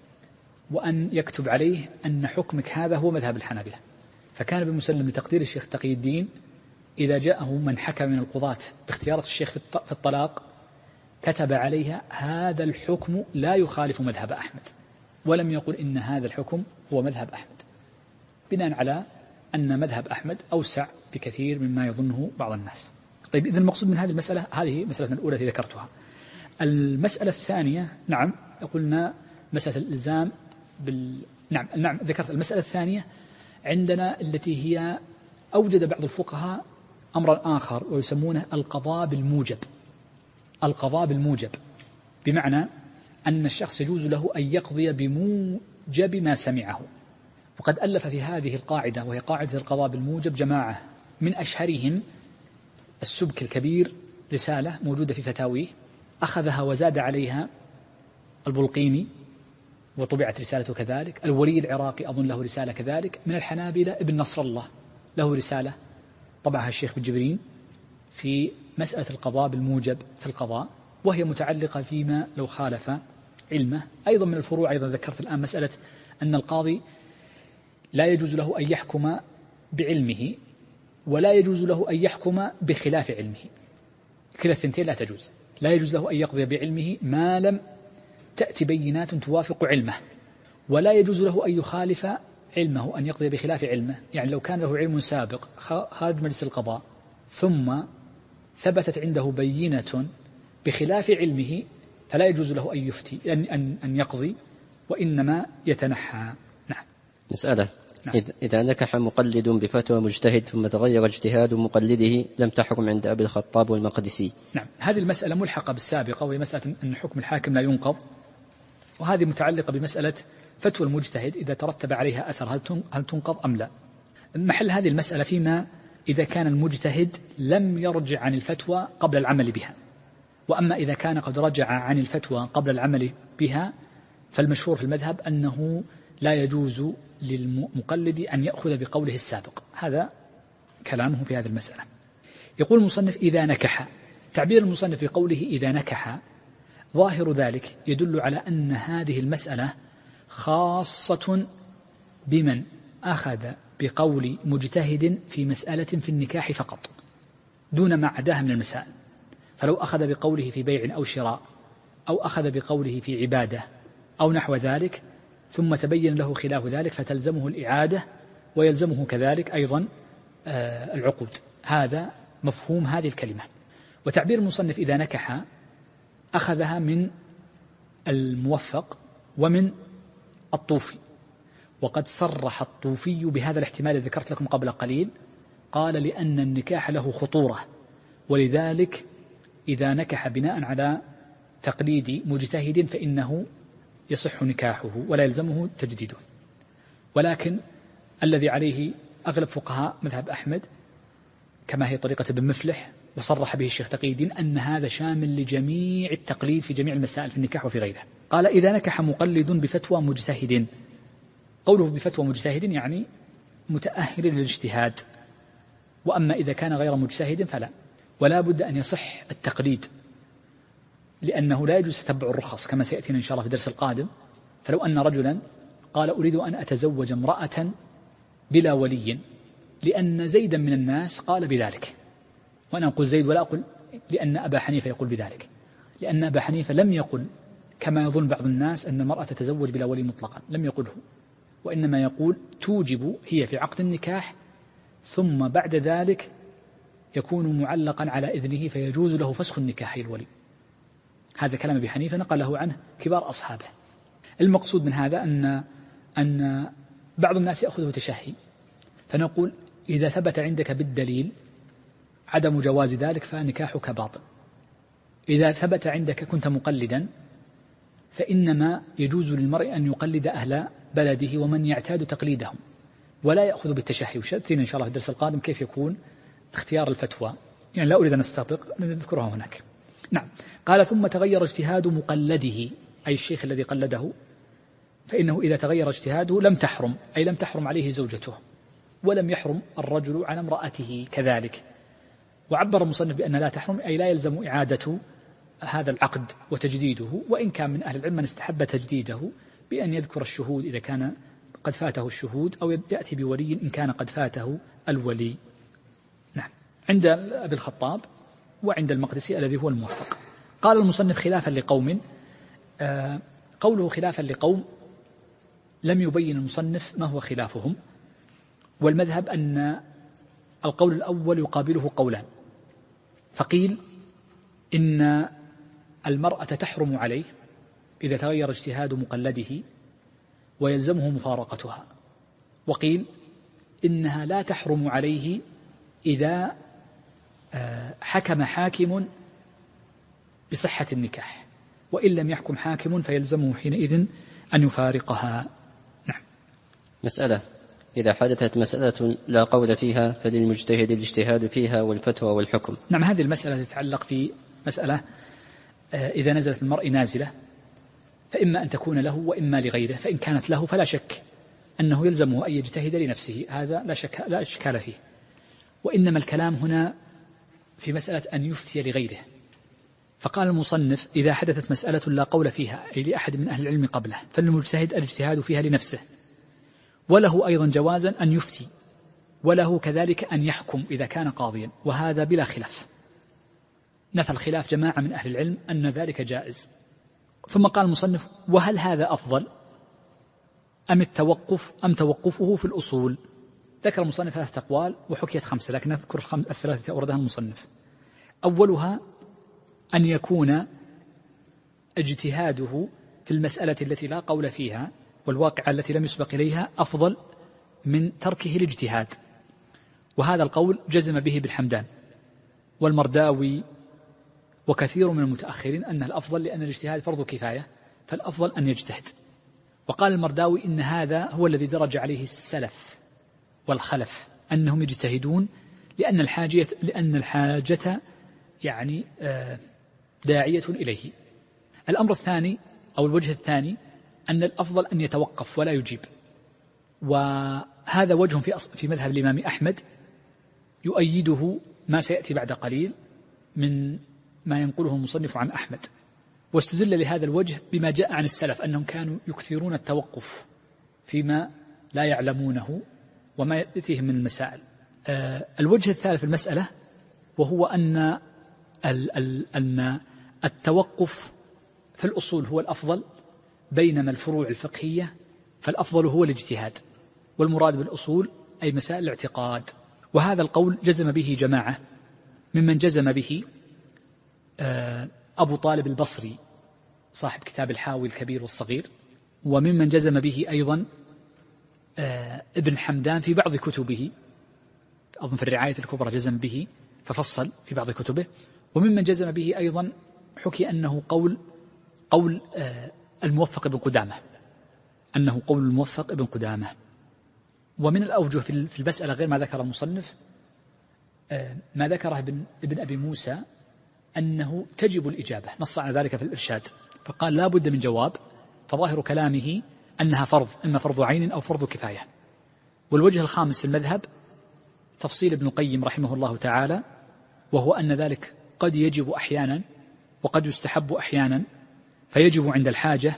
وأن يكتب عليه أن حكمك هذا هو مذهب الحنابلة. فكان ابن مسلم لتقدير الشيخ تقي الدين إذا جاءه من حكم من القضاة باختيارة الشيخ في الطلاق كتب عليها هذا الحكم لا يخالف مذهب أحمد، ولم يقل إن هذا الحكم هو مذهب أحمد، بناء على أن مذهب أحمد أوسع بكثير مما يظنه بعض الناس. طيب إذن المقصود من هذه المسألة، هذه مسألة الأولى التي ذكرتها. المسألة الثانية نعم قلنا مسألة الإلزام نعم ذكرت. المسألة الثانية عندنا التي هي أوجد بعض الفقهاء أمرا آخر ويسمونه القضاء بالموجب. القضاء بالموجب بمعنى أن الشخص يجوز له أن يقضي بموجب ما سمعه. وقد ألف في هذه القاعدة وهي قاعدة القضاء بالموجب جماعة، من أشهرهم السبك الكبير، رسالة موجودة في فتاويه أخذها وزاد عليها البلقيني وطبعت رسالته كذلك. الولي العراقي أظن له رسالة كذلك. من الحنابلة ابن نصر الله له رسالة طبعها الشيخ بن جبرين في مسألة القضاء بالموجب في القضاء، وهي متعلقة فيما لو خالف علمه. أيضا من الفروع أيضا ذكرت الآن مسألة أن القاضي لا يجوز له أن يحكم بعلمه ولا يجوز له أن يحكم بخلاف علمه، كلا الثنتين لا تجوز. لا يجوز له أن يقضي بعلمه ما لم تأتي بينات توافق علمه، ولا يجوز له أن يخالف علمه، أن يقضي بخلاف علمه. يعني لو كان له علم سابق خارج مجلس القضاء ثم ثبتت عنده بينة بخلاف علمه فلا يجوز له أن يفتي أن يقضي، وإنما يتنحى. نعم. مسألة نعم. إذا نكح مقلد بفتوى مجتهد ثم تغير اجتهاد مقلده لم تحكم عند أبي الخطاب والمقدسي. نعم، هذه المسألة ملحقة بالسابقة، وهي مسألة أن حكم الحاكم لا ينقض، وهذه متعلقة بمسألة فتوى المجتهد إذا ترتب عليها أثر هل تنقض أم لا. محل هذه المسألة فيما إذا كان المجتهد لم يرجع عن الفتوى قبل العمل بها. وأما إذا كان قد رجع عن الفتوى قبل العمل بها فالمشهور في المذهب أنه لا يجوز للمقلد أن يأخذ بقوله السابق. هذا كلامه في هذه المسألة. يقول المصنف إذا نكح. تعبير المصنف بقوله إذا نكح ظاهر ذلك يدل على أن هذه المسألة خاصة بمن أخذ بقول مجتهد في مسألة في النكاح فقط دون ما عداها من المسائل. فلو أخذ بقوله في بيع أو شراء أو أخذ بقوله في عبادة أو نحو ذلك ثم تبين له خلاف ذلك فتلزمه الإعادة ويلزمه كذلك أيضا العقود. هذا مفهوم هذه الكلمة. وتعبير المصنف إذا نكح أخذها من الموفق ومن الطوفي، وقد صرح الطوفي بهذا الاحتمال الذي ذكرت لكم قبل قليل، قال لأن النكاح له خطورة، ولذلك إذا نكح بناء على تقليد مجتهد فإنه يصح نكاحه ولا يلزمه تجديده. ولكن الذي عليه أغلب فقهاء مذهب أحمد كما هي طريقة ابن مفلح وصرح به الشيخ تقي الدين أن هذا شامل لجميع التقليد في جميع المسائل في النكاح وفي غيره. قال إذا نكح مقلد بفتوى مجتهد. قوله بفتوى مجتهد يعني متأهل للاجتهاد، وأما إذا كان غير مجتهد فلا، ولا بد أن يصح التقليد لأنه لا يجوز تتبع الرخص كما سيأتينا إن شاء الله في الدرس القادم. فلو أن رجلا قال أريد أن أتزوج امرأة بلا ولي لأن زيدا من الناس قال بذلك، وأنا أقول زيد ولا أقول لأن أبا حنيفة يقول بذلك، لأن أبا حنيفة لم يقل كما يظن بعض الناس أن المرأة تتزوج بلا ولي مطلقا، لم يقله، وإنما يقول توجب هي في عقد النكاح ثم بعد ذلك يكون معلقا على إذنه فيجوز له فسخ النكاح الولي. هذا كلام أبي حنيفة نقله عنه كبار أصحابه. المقصود من هذا أن بعض الناس يأخذه تشهي، فنقول إذا ثبت عندك بالدليل عدم جواز ذلك فنكاحك باطل. إذا ثبت عندك كنت مقلدا فإنما يجوز للمرء أن يقلد أهل بلده ومن يعتاد تقليدهم ولا يأخذ بالتشهي. وشأتينا إن شاء الله في الدرس القادم كيف يكون اختيار الفتوى، يعني لا أريد أن أستبق نذكرها هناك. نعم. قال ثم تغير اجتهاد مقلده أي الشيخ الذي قلده، فإنه إذا تغير اجتهاده لم تحرم، أي لم تحرم عليه زوجته ولم يحرم الرجل على امرأته كذلك. وعبر المصنف بأن لا تحرم أي لا يلزم إعادة هذا العقد وتجديده، وإن كان من أهل العلم من استحب تجديده بأن يذكر الشهود إذا كان قد فاته الشهود أو يأتي بولي إن كان قد فاته الولي. نعم. عند أبي الخطاب وعند المقدسي الذي هو الموفق. قال المصنف خلافا لقوم. قوله خلافا لقوم لم يبين المصنف ما هو خلافهم، والمذهب أن القول الأول يقابله قولان. فقيل إن المرأة تحرم عليه إذا تغير اجتهاد مقلده ويلزمه مفارقتها. وقيل إنها لا تحرم عليه إذا حكم حاكم بصحة النكاح، وإن لم يحكم حاكم فيلزمه حينئذ أن يفارقها. نعم. مسألة: إذا حدثت مسألة لا قول فيها فللمجتهد الاجتهاد فيها والفتوى والحكم. نعم، هذه المسألة تتعلق في مسألة إذا نزلت المرء نازلة فإما أن تكون له وإما لغيره، فإن كانت له فلا شك أنه يلزمه أن يجتهد لنفسه، هذا لا إشكال فيه. وإنما الكلام هنا في مسألة أن يفتي لغيره. فقال المصنف: إذا حدثت مسألة لا قول فيها أي لأحد من أهل العلم قبله فالمجتهد الاجتهاد فيها لنفسه، وله أيضا جوازا أن يفتي، وله كذلك أن يحكم إذا كان قاضيا، وهذا بلا خلاف. نفى الخلاف جماعة من أهل العلم أن ذلك جائز. ثم قال المصنف: وهل هذا أفضل أم توقفه في الأصول؟ ذكر المصنف 3 أقوال وحكيت 5، لكن نذكر 3 أوردها المصنف. أولها أن يكون اجتهاده في المسألة التي لا قول فيها والواقعة التي لم يسبق إليها أفضل من تركه الاجتهاد، وهذا القول جزم به ابن حمدان والمرداوي وكثير من المتأخرين أن الأفضل، لأن الاجتهاد فرض كفاية فالأفضل أن يجتهد. وقال المرداوي إن هذا هو الذي درج عليه السلف والخلف، أنهم يجتهدون لأن الحاجة يعني داعية إليه. الأمر الثاني أو الوجه الثاني أن الأفضل أن يتوقف ولا يجيب، وهذا وجه في مذهب الإمام أحمد يؤيده ما سيأتي بعد قليل من ما ينقله المصنف عن أحمد. واستدل لهذا الوجه بما جاء عن السلف أنهم كانوا يكثرون التوقف فيما لا يعلمونه وما يأتيهم من المسائل. الوجه الثالث في المسألة وهو أن التوقف في الأصول هو الأفضل، بينما الفروع الفقهية فالأفضل هو الاجتهاد، والمراد بالأصول أي مسائل الاعتقاد. وهذا القول جزم به جماعة، ممن جزم به أبو طالب البصري صاحب كتاب الحاوي الكبير والصغير، وممن جزم به أيضا ابن حمدان في بعض كتبه، أظن في الرعاية الكبرى جزم به ففصل في بعض كتبه، وممن جزم به أيضا حكي أنه قول الموفق ابن قدامة، أنه قول الموفق ابن قدامة. ومن الأوجه في المسألة غير ما ذكر المصنف ما ذكره ابن أبي موسى أنه تجب الإجابة، نص على ذلك في الإرشاد، فقال لا بد من جواب، فظاهر كلامه أنها فرض، إما فرض عين أو فرض كفاية. والوجه الخامس في المذهب تفصيل ابن القيم رحمه الله تعالى، وهو أن ذلك قد يجب أحيانا وقد يستحب أحيانا، فيجب عند الحاجة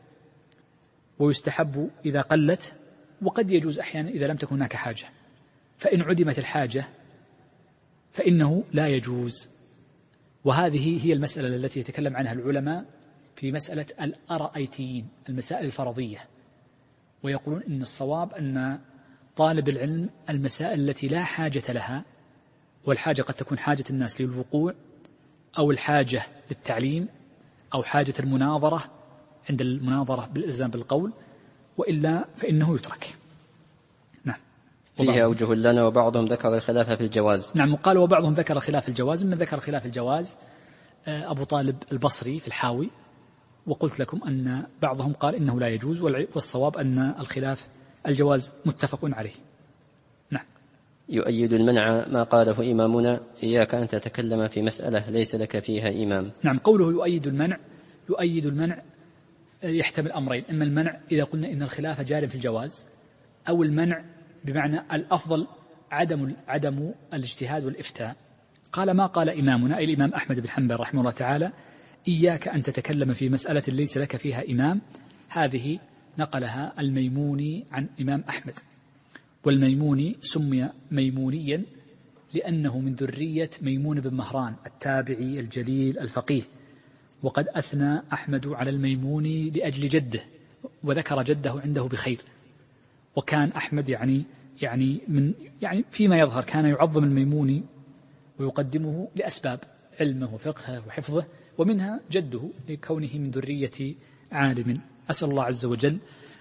ويستحب إذا قلت، وقد يجوز أحيانا إذا لم تكن هناك حاجة، فإن عدمت الحاجة فإنه لا يجوز. وهذه هي المسألة التي يتكلم عنها العلماء في مسألة الأرأيتيين، المسائل الفرضية، ويقولون إن الصواب أن طالب العلم المسائل التي لا حاجة لها، والحاجة قد تكون حاجة الناس للوقوع أو الحاجة للتعليم أو حاجة المناظرة عند المناظرة بالإلزام بالقول، وإلا فإنه يترك. نعم. فيها أوجه لنا وبعضهم ذكر الخلاف في الجواز. نعم، وقال وبعضهم ذكر خلاف الجواز، من ذكر خلاف الجواز أبو طالب البصري في الحاوي، وقلت لكم أن بعضهم قال إنه لا يجوز، والصواب أن الخلاف الجواز متفق عليه. نعم. يؤيد المنع ما قاله إمامنا: إياك أن تتكلم في مسألة ليس لك فيها إمام. نعم، قوله يؤيد المنع يحتمل أمرين: إما المنع إذا قلنا إن الخلاف جار في الجواز، أو المنع بمعنى الأفضل عدم الاجتهاد والإفتاء. قال ما قال إمامنا أي الإمام أحمد بن حنبل رحمه الله تعالى: إياك أن تتكلم في مسألة ليس لك فيها إمام، هذه نقلها الميموني عن إمام أحمد. والميموني سمي ميمونيا لأنه من ذرية ميمون بن مهران التابعي الجليل الفقيه، وقد أثنى أحمد على الميموني لأجل جده، وذكر جده عنده بخير. وكان أحمد يعني فيما يظهر كان يعظم الميموني ويقدمه لأسباب علمه وفقهه وحفظه، ومنها جده لكونه من ذرية عالم. أسأل الله عز وجل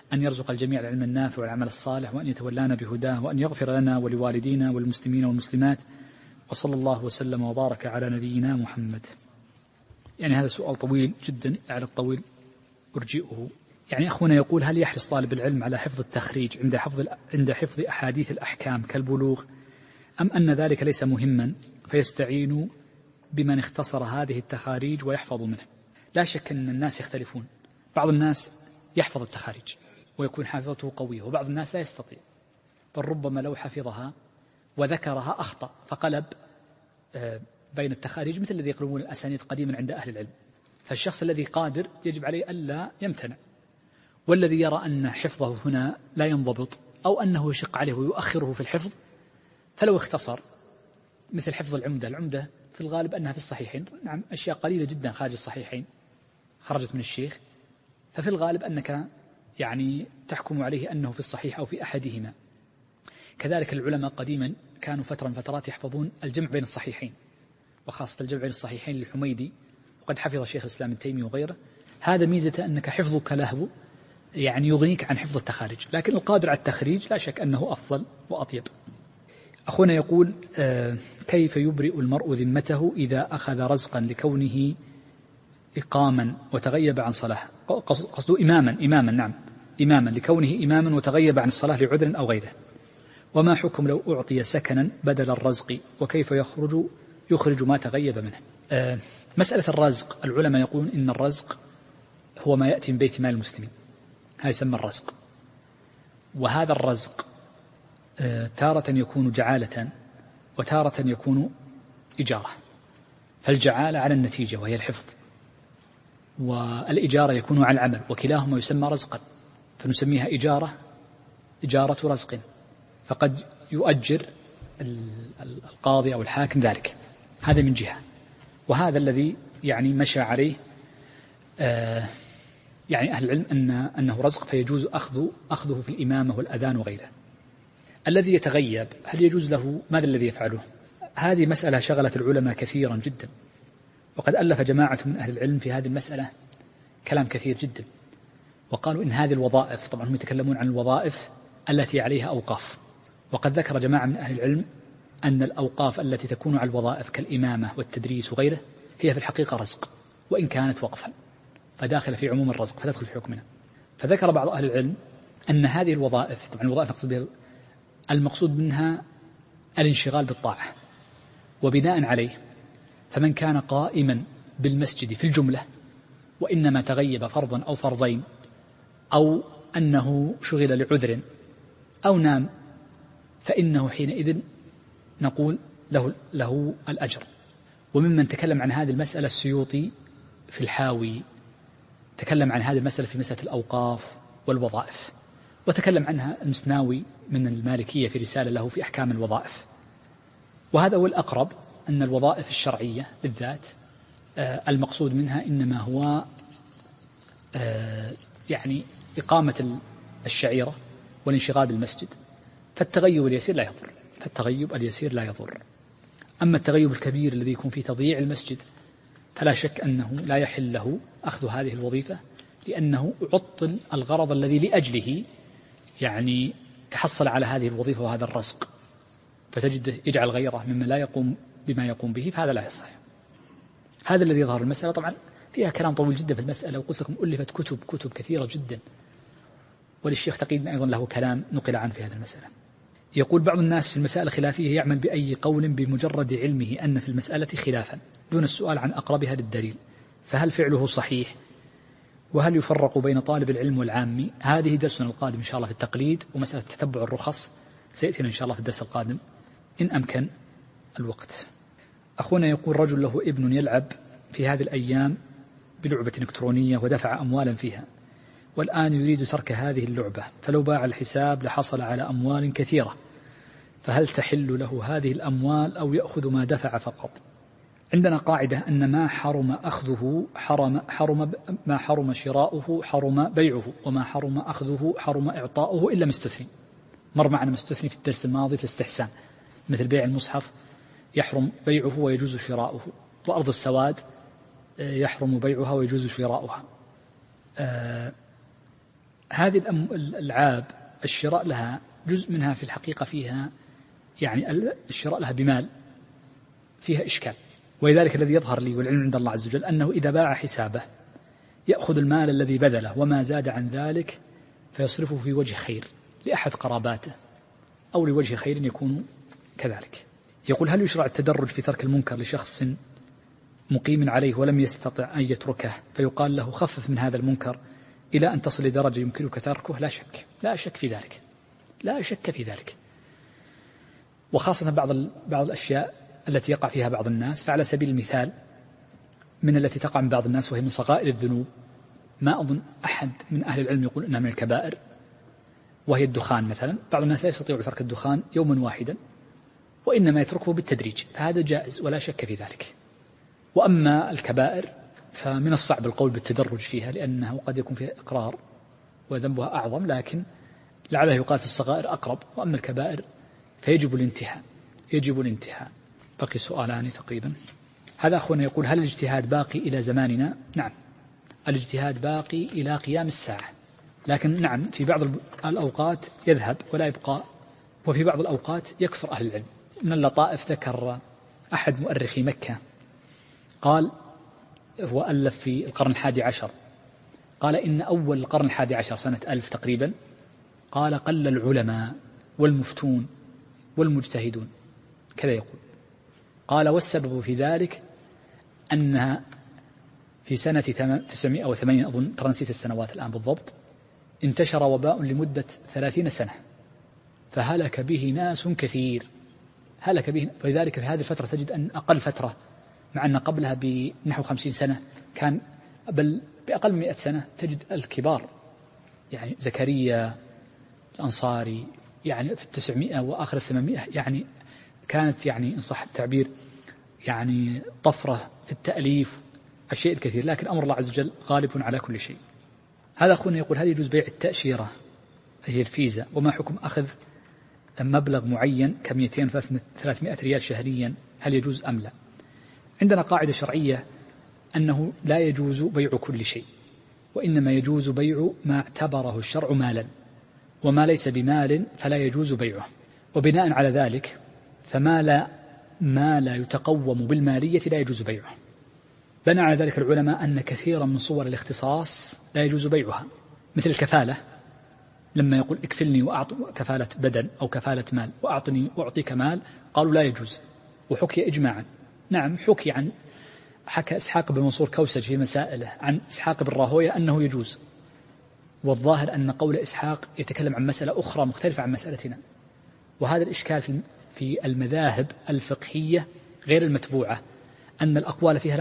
أن يرزق الجميع العلم النافع والعمل الصالح، وأن يتولانا بهداه، وأن يغفر لنا ولوالدينا والمسلمين والمسلمات، وصلى الله وسلم وبارك على نبينا محمد. يعني هذا سؤال طويل جدا، على الطويل أرجئه. يعني أخونا يقول: هل يحرص طالب العلم على حفظ التخريج عند حفظ أحاديث الأحكام كالبلوغ، أم أن ذلك ليس مهما فيستعين بمن اختصر هذه التخاريج ويحفظ منه؟ لا شك أن الناس يختلفون، بعض الناس يحفظ التخاريج ويكون حافظته قوية، وبعض الناس لا يستطيع، بل ربما لو حفظها وذكرها أخطأ فقلب بين التخاريج، مثل الذي يقلبون الأسانيد قديما عند أهل العلم. فالشخص الذي قادر يجب عليه ألا يمتنع، والذي يرى أن حفظه هنا لا ينضبط أو أنه يشق عليه ويؤخره في الحفظ، فلو اختصر، مثل حفظ العمدة في الغالب أنها في الصحيحين، نعم أشياء قليلة جدا خارج الصحيحين خرجت من الشيخ، ففي الغالب أنك يعني تحكم عليه أنه في الصحيح أو في أحدهما. كذلك العلماء قديما كانوا فترة من فترات يحفظون الجمع بين الصحيحين، وخاصة الجمع بين الصحيحين للحميدي، وقد حفظ شيخ الإسلام ابن تيمية وغيره. هذا ميزة أنك حفظك له يعني يغنيك عن حفظ التخارج، لكن القادر على التخريج لا شك أنه أفضل وأطيب. أخونا يقول: كيف يبرئ المرء ذمته إذا أخذ رزقا لكونه إقاما وتغيب عن صلاة؟ قصده إماما، نعم، إماما، لكونه إماما وتغيب عن الصلاة لعذر أو غيره. وما حكم لو أعطي سكنا بدل الرزق، وكيف يخرج ما تغيب منه؟ مسألة الرزق، العلماء يقولون إن الرزق هو ما يأتي من بيت مال المسلمين، هذا يسمى الرزق. وهذا الرزق تارة يكون جعالة وتارة يكون إجارة. فالجعالة على النتيجة وهي الحفظ، والإجارة يكون على العمل، وكلاهما يسمى رزقا، فنسميها إجارة رزق، فقد يؤجر القاضي أو الحاكم ذلك. هذا من جهة، وهذا الذي يعني مشى عليه يعني أهل العلم أنه رزق، فيجوز أخذه في الإمامة والأذان وغيره. الذي يتغيب هل يجوز له؟ ماذا الذي يفعله؟ هذه مسألة شغلت العلماء كثيرا جدا، وقد ألف جماعة من أهل العلم في هذه المسألة كلام كثير جدا، وقالوا إن هذه الوظائف، طبعا هم يتكلمون عن الوظائف التي عليها أوقاف، وقد ذكر جماعة من أهل العلم أن الأوقاف التي تكون على الوظائف كالإمامة والتدريس وغيره هي في الحقيقة رزق، وإن كانت وقفا، فداخل في عموم الرزق فتدخل في حكمنا. فذكر بعض أهل العلم أن هذه الوظائف، طبعا الوظائف المقصود منها الانشغال بالطاعة، وبناء عليه فمن كان قائما بالمسجد في الجملة وإنما تغيب فرضا أو فرضين، أو أنه شغل لعذر أو نام، فإنه حينئذ نقول له الأجر. وممن تكلم عن هذه المسألة السيوطي في الحاوي، تكلم عن هذه المسألة في مسألة الأوقاف والوظائف، وتكلم عنها المسناوي من المالكية في رسالة له في أحكام الوظائف. وهذا هو الأقرب، أن الوظائف الشرعية بالذات المقصود منها إنما هو يعني إقامة الشعيرة والانشغال بالمسجد، فالتغيب اليسير لا يضر. أما التغيب الكبير الذي يكون فيه تضييع المسجد فلا شك أنه لا يحل له أخذ هذه الوظيفة، لأنه يعطل الغرض الذي لأجله يعني تحصل على هذه الوظيفة وهذا الرزق، فتجده يجعل غيره مما لا يقوم بما يقوم به، فهذا لا يصح. هذا الذي يظهر المسألة. طبعا فيها كلام طويل جدا في المسألة، وقلت لكم ألفت كتب كثيرة جدا، وللشيخ تقي أيضا له كلام نقل عنه في هذه المسألة. يقول: بعض الناس في المسائل الخلافية يعمل بأي قول بمجرد علمه أن في المسألة خلافا دون السؤال عن أقربها للدليل، فهل فعله صحيح؟ وهل يفرق بين طالب العلم والعامي؟ هذه درسنا القادم إن شاء الله في التقليد، ومسألة تتبع الرخص سيأتينا إن شاء الله في الدرس القادم إن أمكن الوقت. أخونا يقول: رجل له ابن يلعب في هذه الأيام بلعبة إلكترونية ودفع أموالا فيها، والآن يريد ترك هذه اللعبة، فلو باع الحساب لحصل على أموال كثيرة، فهل تحل له هذه الأموال أو يأخذ ما دفع فقط؟ عندنا قاعدة أن ما حرم أخذه ما حرم شراؤه حرم بيعه، وما حرم أخذه حرم إعطاؤه إلا مستثني. مر معنا مستثني في الدرس الماضي في الاستحسان، مثل بيع المصحف يحرم بيعه ويجوز شراؤه، وأرض السواد يحرم بيعها ويجوز شراؤها. هذه الألعاب الشراء لها جزء منها في الحقيقة فيها يعني الشراء لها بمال فيها إشكال، ولذلك الذي يظهر لي والعلم عند الله عز وجل أنه إذا باع حسابه يأخذ المال الذي بذله وما زاد عن ذلك فيصرفه في وجه خير لأحد قراباته أو لوجه خير يكون كذلك. يقول: هل يشرع التدرج في ترك المنكر لشخص مقيم عليه ولم يستطع أن يتركه فيقال له خفف من هذا المنكر إلى أن تصل لدرجة يمكنك تركه؟ لا شك في ذلك، لا شك في ذلك، وخاصة بعض الأشياء التي يقع فيها بعض الناس. فعلى سبيل المثال من التي تقع من بعض الناس وهي من صغائر الذنوب، ما أظن أحد من أهل العلم يقول إنها من الكبائر، وهي الدخان مثلا. بعض الناس لا يستطيع ترك الدخان يوما واحدا وإنما يتركه بالتدريج، فهذا جائز ولا شك في ذلك. وأما الكبائر فمن الصعب القول بالتدرج فيها لأنه قد يكون فيها إقرار وذنبها أعظم، لكن لعله يقال في الصغائر أقرب. وأما الكبائر فيجب الانتهاء. بقي سؤالان تقريبا. هذا أخونا يقول: هل الاجتهاد باقي إلى زماننا؟ نعم، الاجتهاد باقي إلى قيام الساعة، لكن نعم في بعض الأوقات يذهب ولا يبقى، وفي بعض الأوقات يكثر أهل العلم. من اللطائف ذكر أحد مؤرخي مكة قال، هو ألف في القرن 11، قال إن أول القرن 11 سنة 1000 تقريبا، قال: قل العلماء والمفتون والمجتهدون، كذا يقول. قال: والسبب في ذلك أنها في سنة 980 أظن، ترنسيت السنوات الآن بالضبط، انتشر وباء لمدة 30 سنة فهلك به ناس كثير، هلك به. ولذلك في هذه الفترة تجد أن أقل فترة، مع أن قبلها بنحو 50 سنة كان، بل بأقل من 100 سنة تجد الكبار، يعني زكريا الأنصاري يعني في 900 وآخر 800، يعني كانت يعني إن صح التعبير يعني طفرة في التأليف الشيء الكثير. لكن أمر الله عز وجل غالب على كل شيء. هذا أخونا يقول: هل يجوز بيع التأشيرة هي الفيزا؟ وما حكم أخذ مبلغ معين ك200 300 ريال شهريا، هل يجوز أم لا؟ عندنا قاعدة شرعية أنه لا يجوز بيع كل شيء، وإنما يجوز بيع ما اعتبره الشرع مالا، وما ليس بمال فلا يجوز بيعه. وبناء على ذلك فما لا يتقوم بالمالية لا يجوز بيعه. بنى على ذلك العلماء أن كثيرا من صور الاختصاص لا يجوز بيعها، مثل الكفالة، لما يقول اكفلني وأعط كفالة بدن أو كفالة مال وأعطني وأعطيك مال، قالوا لا يجوز، وحكي إجماعا. نعم، حكي عن حكى إسحاق بن منصور كوسج في مسائله عن إسحاق بن راهوية أنه يجوز، والظاهر أن قول إسحاق يتكلم عن مسألة أخرى مختلفة عن مسألتنا. وهذا الإشكال في المذاهب الفقهية غير المتبوعة، أن الأقوال فيها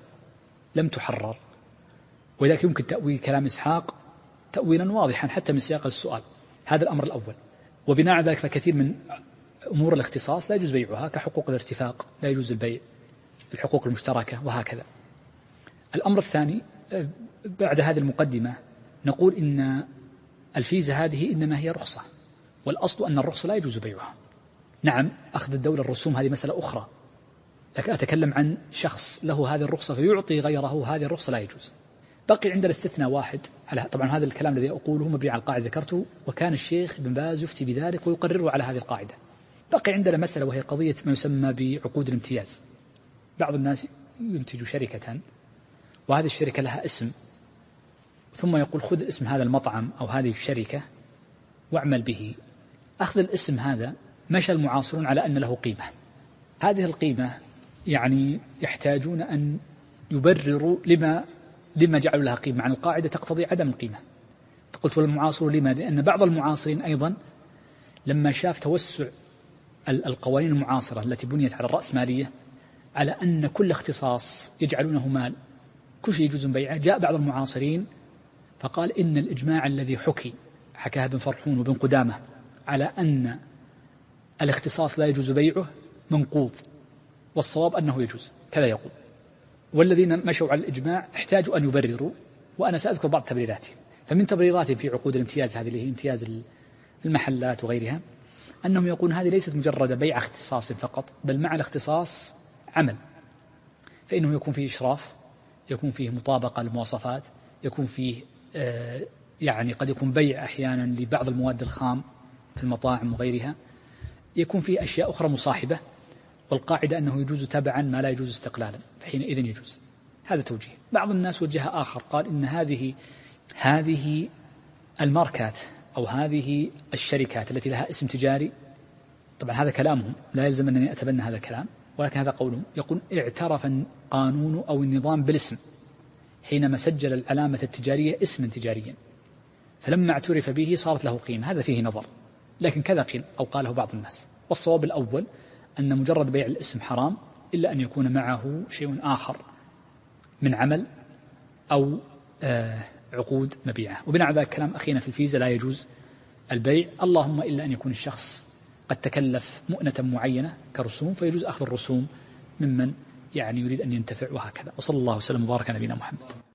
لم تحرر، ولذلك يمكن تأويل كلام إسحاق تأويلا واضحا حتى من سياق السؤال. هذا الأمر الأول. وبناء على ذلك فكثير من أمور الاختصاص لا يجوز بيعها، كحقوق الارتفاق لا يجوز البيع، الحقوق المشتركة وهكذا. الأمر الثاني، بعد هذه المقدمة نقول إن الفيزا هذه إنما هي رخصة، والأصل أن الرخصة لا يجوز بيعها. نعم، أخذ الدولة الرسوم هذه مسألة أخرى، لكن أتكلم عن شخص له هذه الرخصة فيعطي غيره هذه الرخصة لا يجوز. بقي عندنا استثناء واحد، طبعا هذا الكلام الذي أقوله مبني على القاعدة ذكرته، وكان الشيخ ابن باز يفتي بذلك ويقرره على هذه القاعدة. بقي عندنا مسألة وهي قضية ما يسمى بعقود الامتياز. بعض الناس ينتج شركة وهذه الشركة لها اسم، ثم يقول خذ اسم هذا المطعم أو هذه الشركة واعمل به. أخذ الاسم هذا مشى المعاصرون على أن له قيمة، هذه القيمة يعني يحتاجون أن يبرروا لما جعلوا لها قيمة، عن القاعدة تقتضي عدم القيمة. قلت والمعاصر لما؟ لأن بعض المعاصرين أيضا لما شاف توسع القوانين المعاصرة التي بنيت على الرأسمالية على أن كل اختصاص يجعلونه مال، كل شيء يجوز بيعه، جاء بعض المعاصرين فقال إن الإجماع الذي حكاها ابن فرحون وابن قدامة على أن الاختصاص لا يجوز بيعه منقوض، والصواب أنه يجوز، كذا يقول. والذين مشوا على الإجماع احتاجوا أن يبرروا، وأنا سأذكر بعض تبريراتهم. فمن تبريراتهم في عقود الامتياز هذه اللي هي امتياز المحلات وغيرها، أنهم يقولون هذه ليست مجرد بيع اختصاص فقط، بل مع الاختصاص عمل، فإنه يكون فيه إشراف، يكون فيه مطابقة للمواصفات، يكون فيه يعني قد يكون بيع أحيانا لبعض المواد الخام في المطاعم وغيرها، يكون فيه أشياء أخرى مصاحبة، والقاعدة أنه يجوز تبعا ما لا يجوز استقلالا، فحينئذ يجوز. هذا توجيه. بعض الناس وجه آخر قال إن هذه الماركات أو هذه الشركات التي لها اسم تجاري، طبعا هذا كلامهم لا يلزم أنني أتبنى هذا الكلام، ولكن هذا قولهم، يقول اعترف القانون أو النظام بالاسم حينما سجل العلامة التجارية اسما تجاريا، فلما اعترف به صارت له قيمة. هذا فيه نظر، لكن كذا قيل أو قاله بعض الناس. والصواب الأول أن مجرد بيع الاسم حرام إلا أن يكون معه شيء آخر من عمل أو عقود مبيعة. وبناء على ذلك كلام أخينا في الفيزا لا يجوز البيع، اللهم إلا أن يكون الشخص قد تكلف مؤنة معينة كرسوم، فيجوز أخذ الرسوم ممن يعني يريد أن ينتفع، وهكذا. وصلى الله وسلم وبارك على نبينا محمد.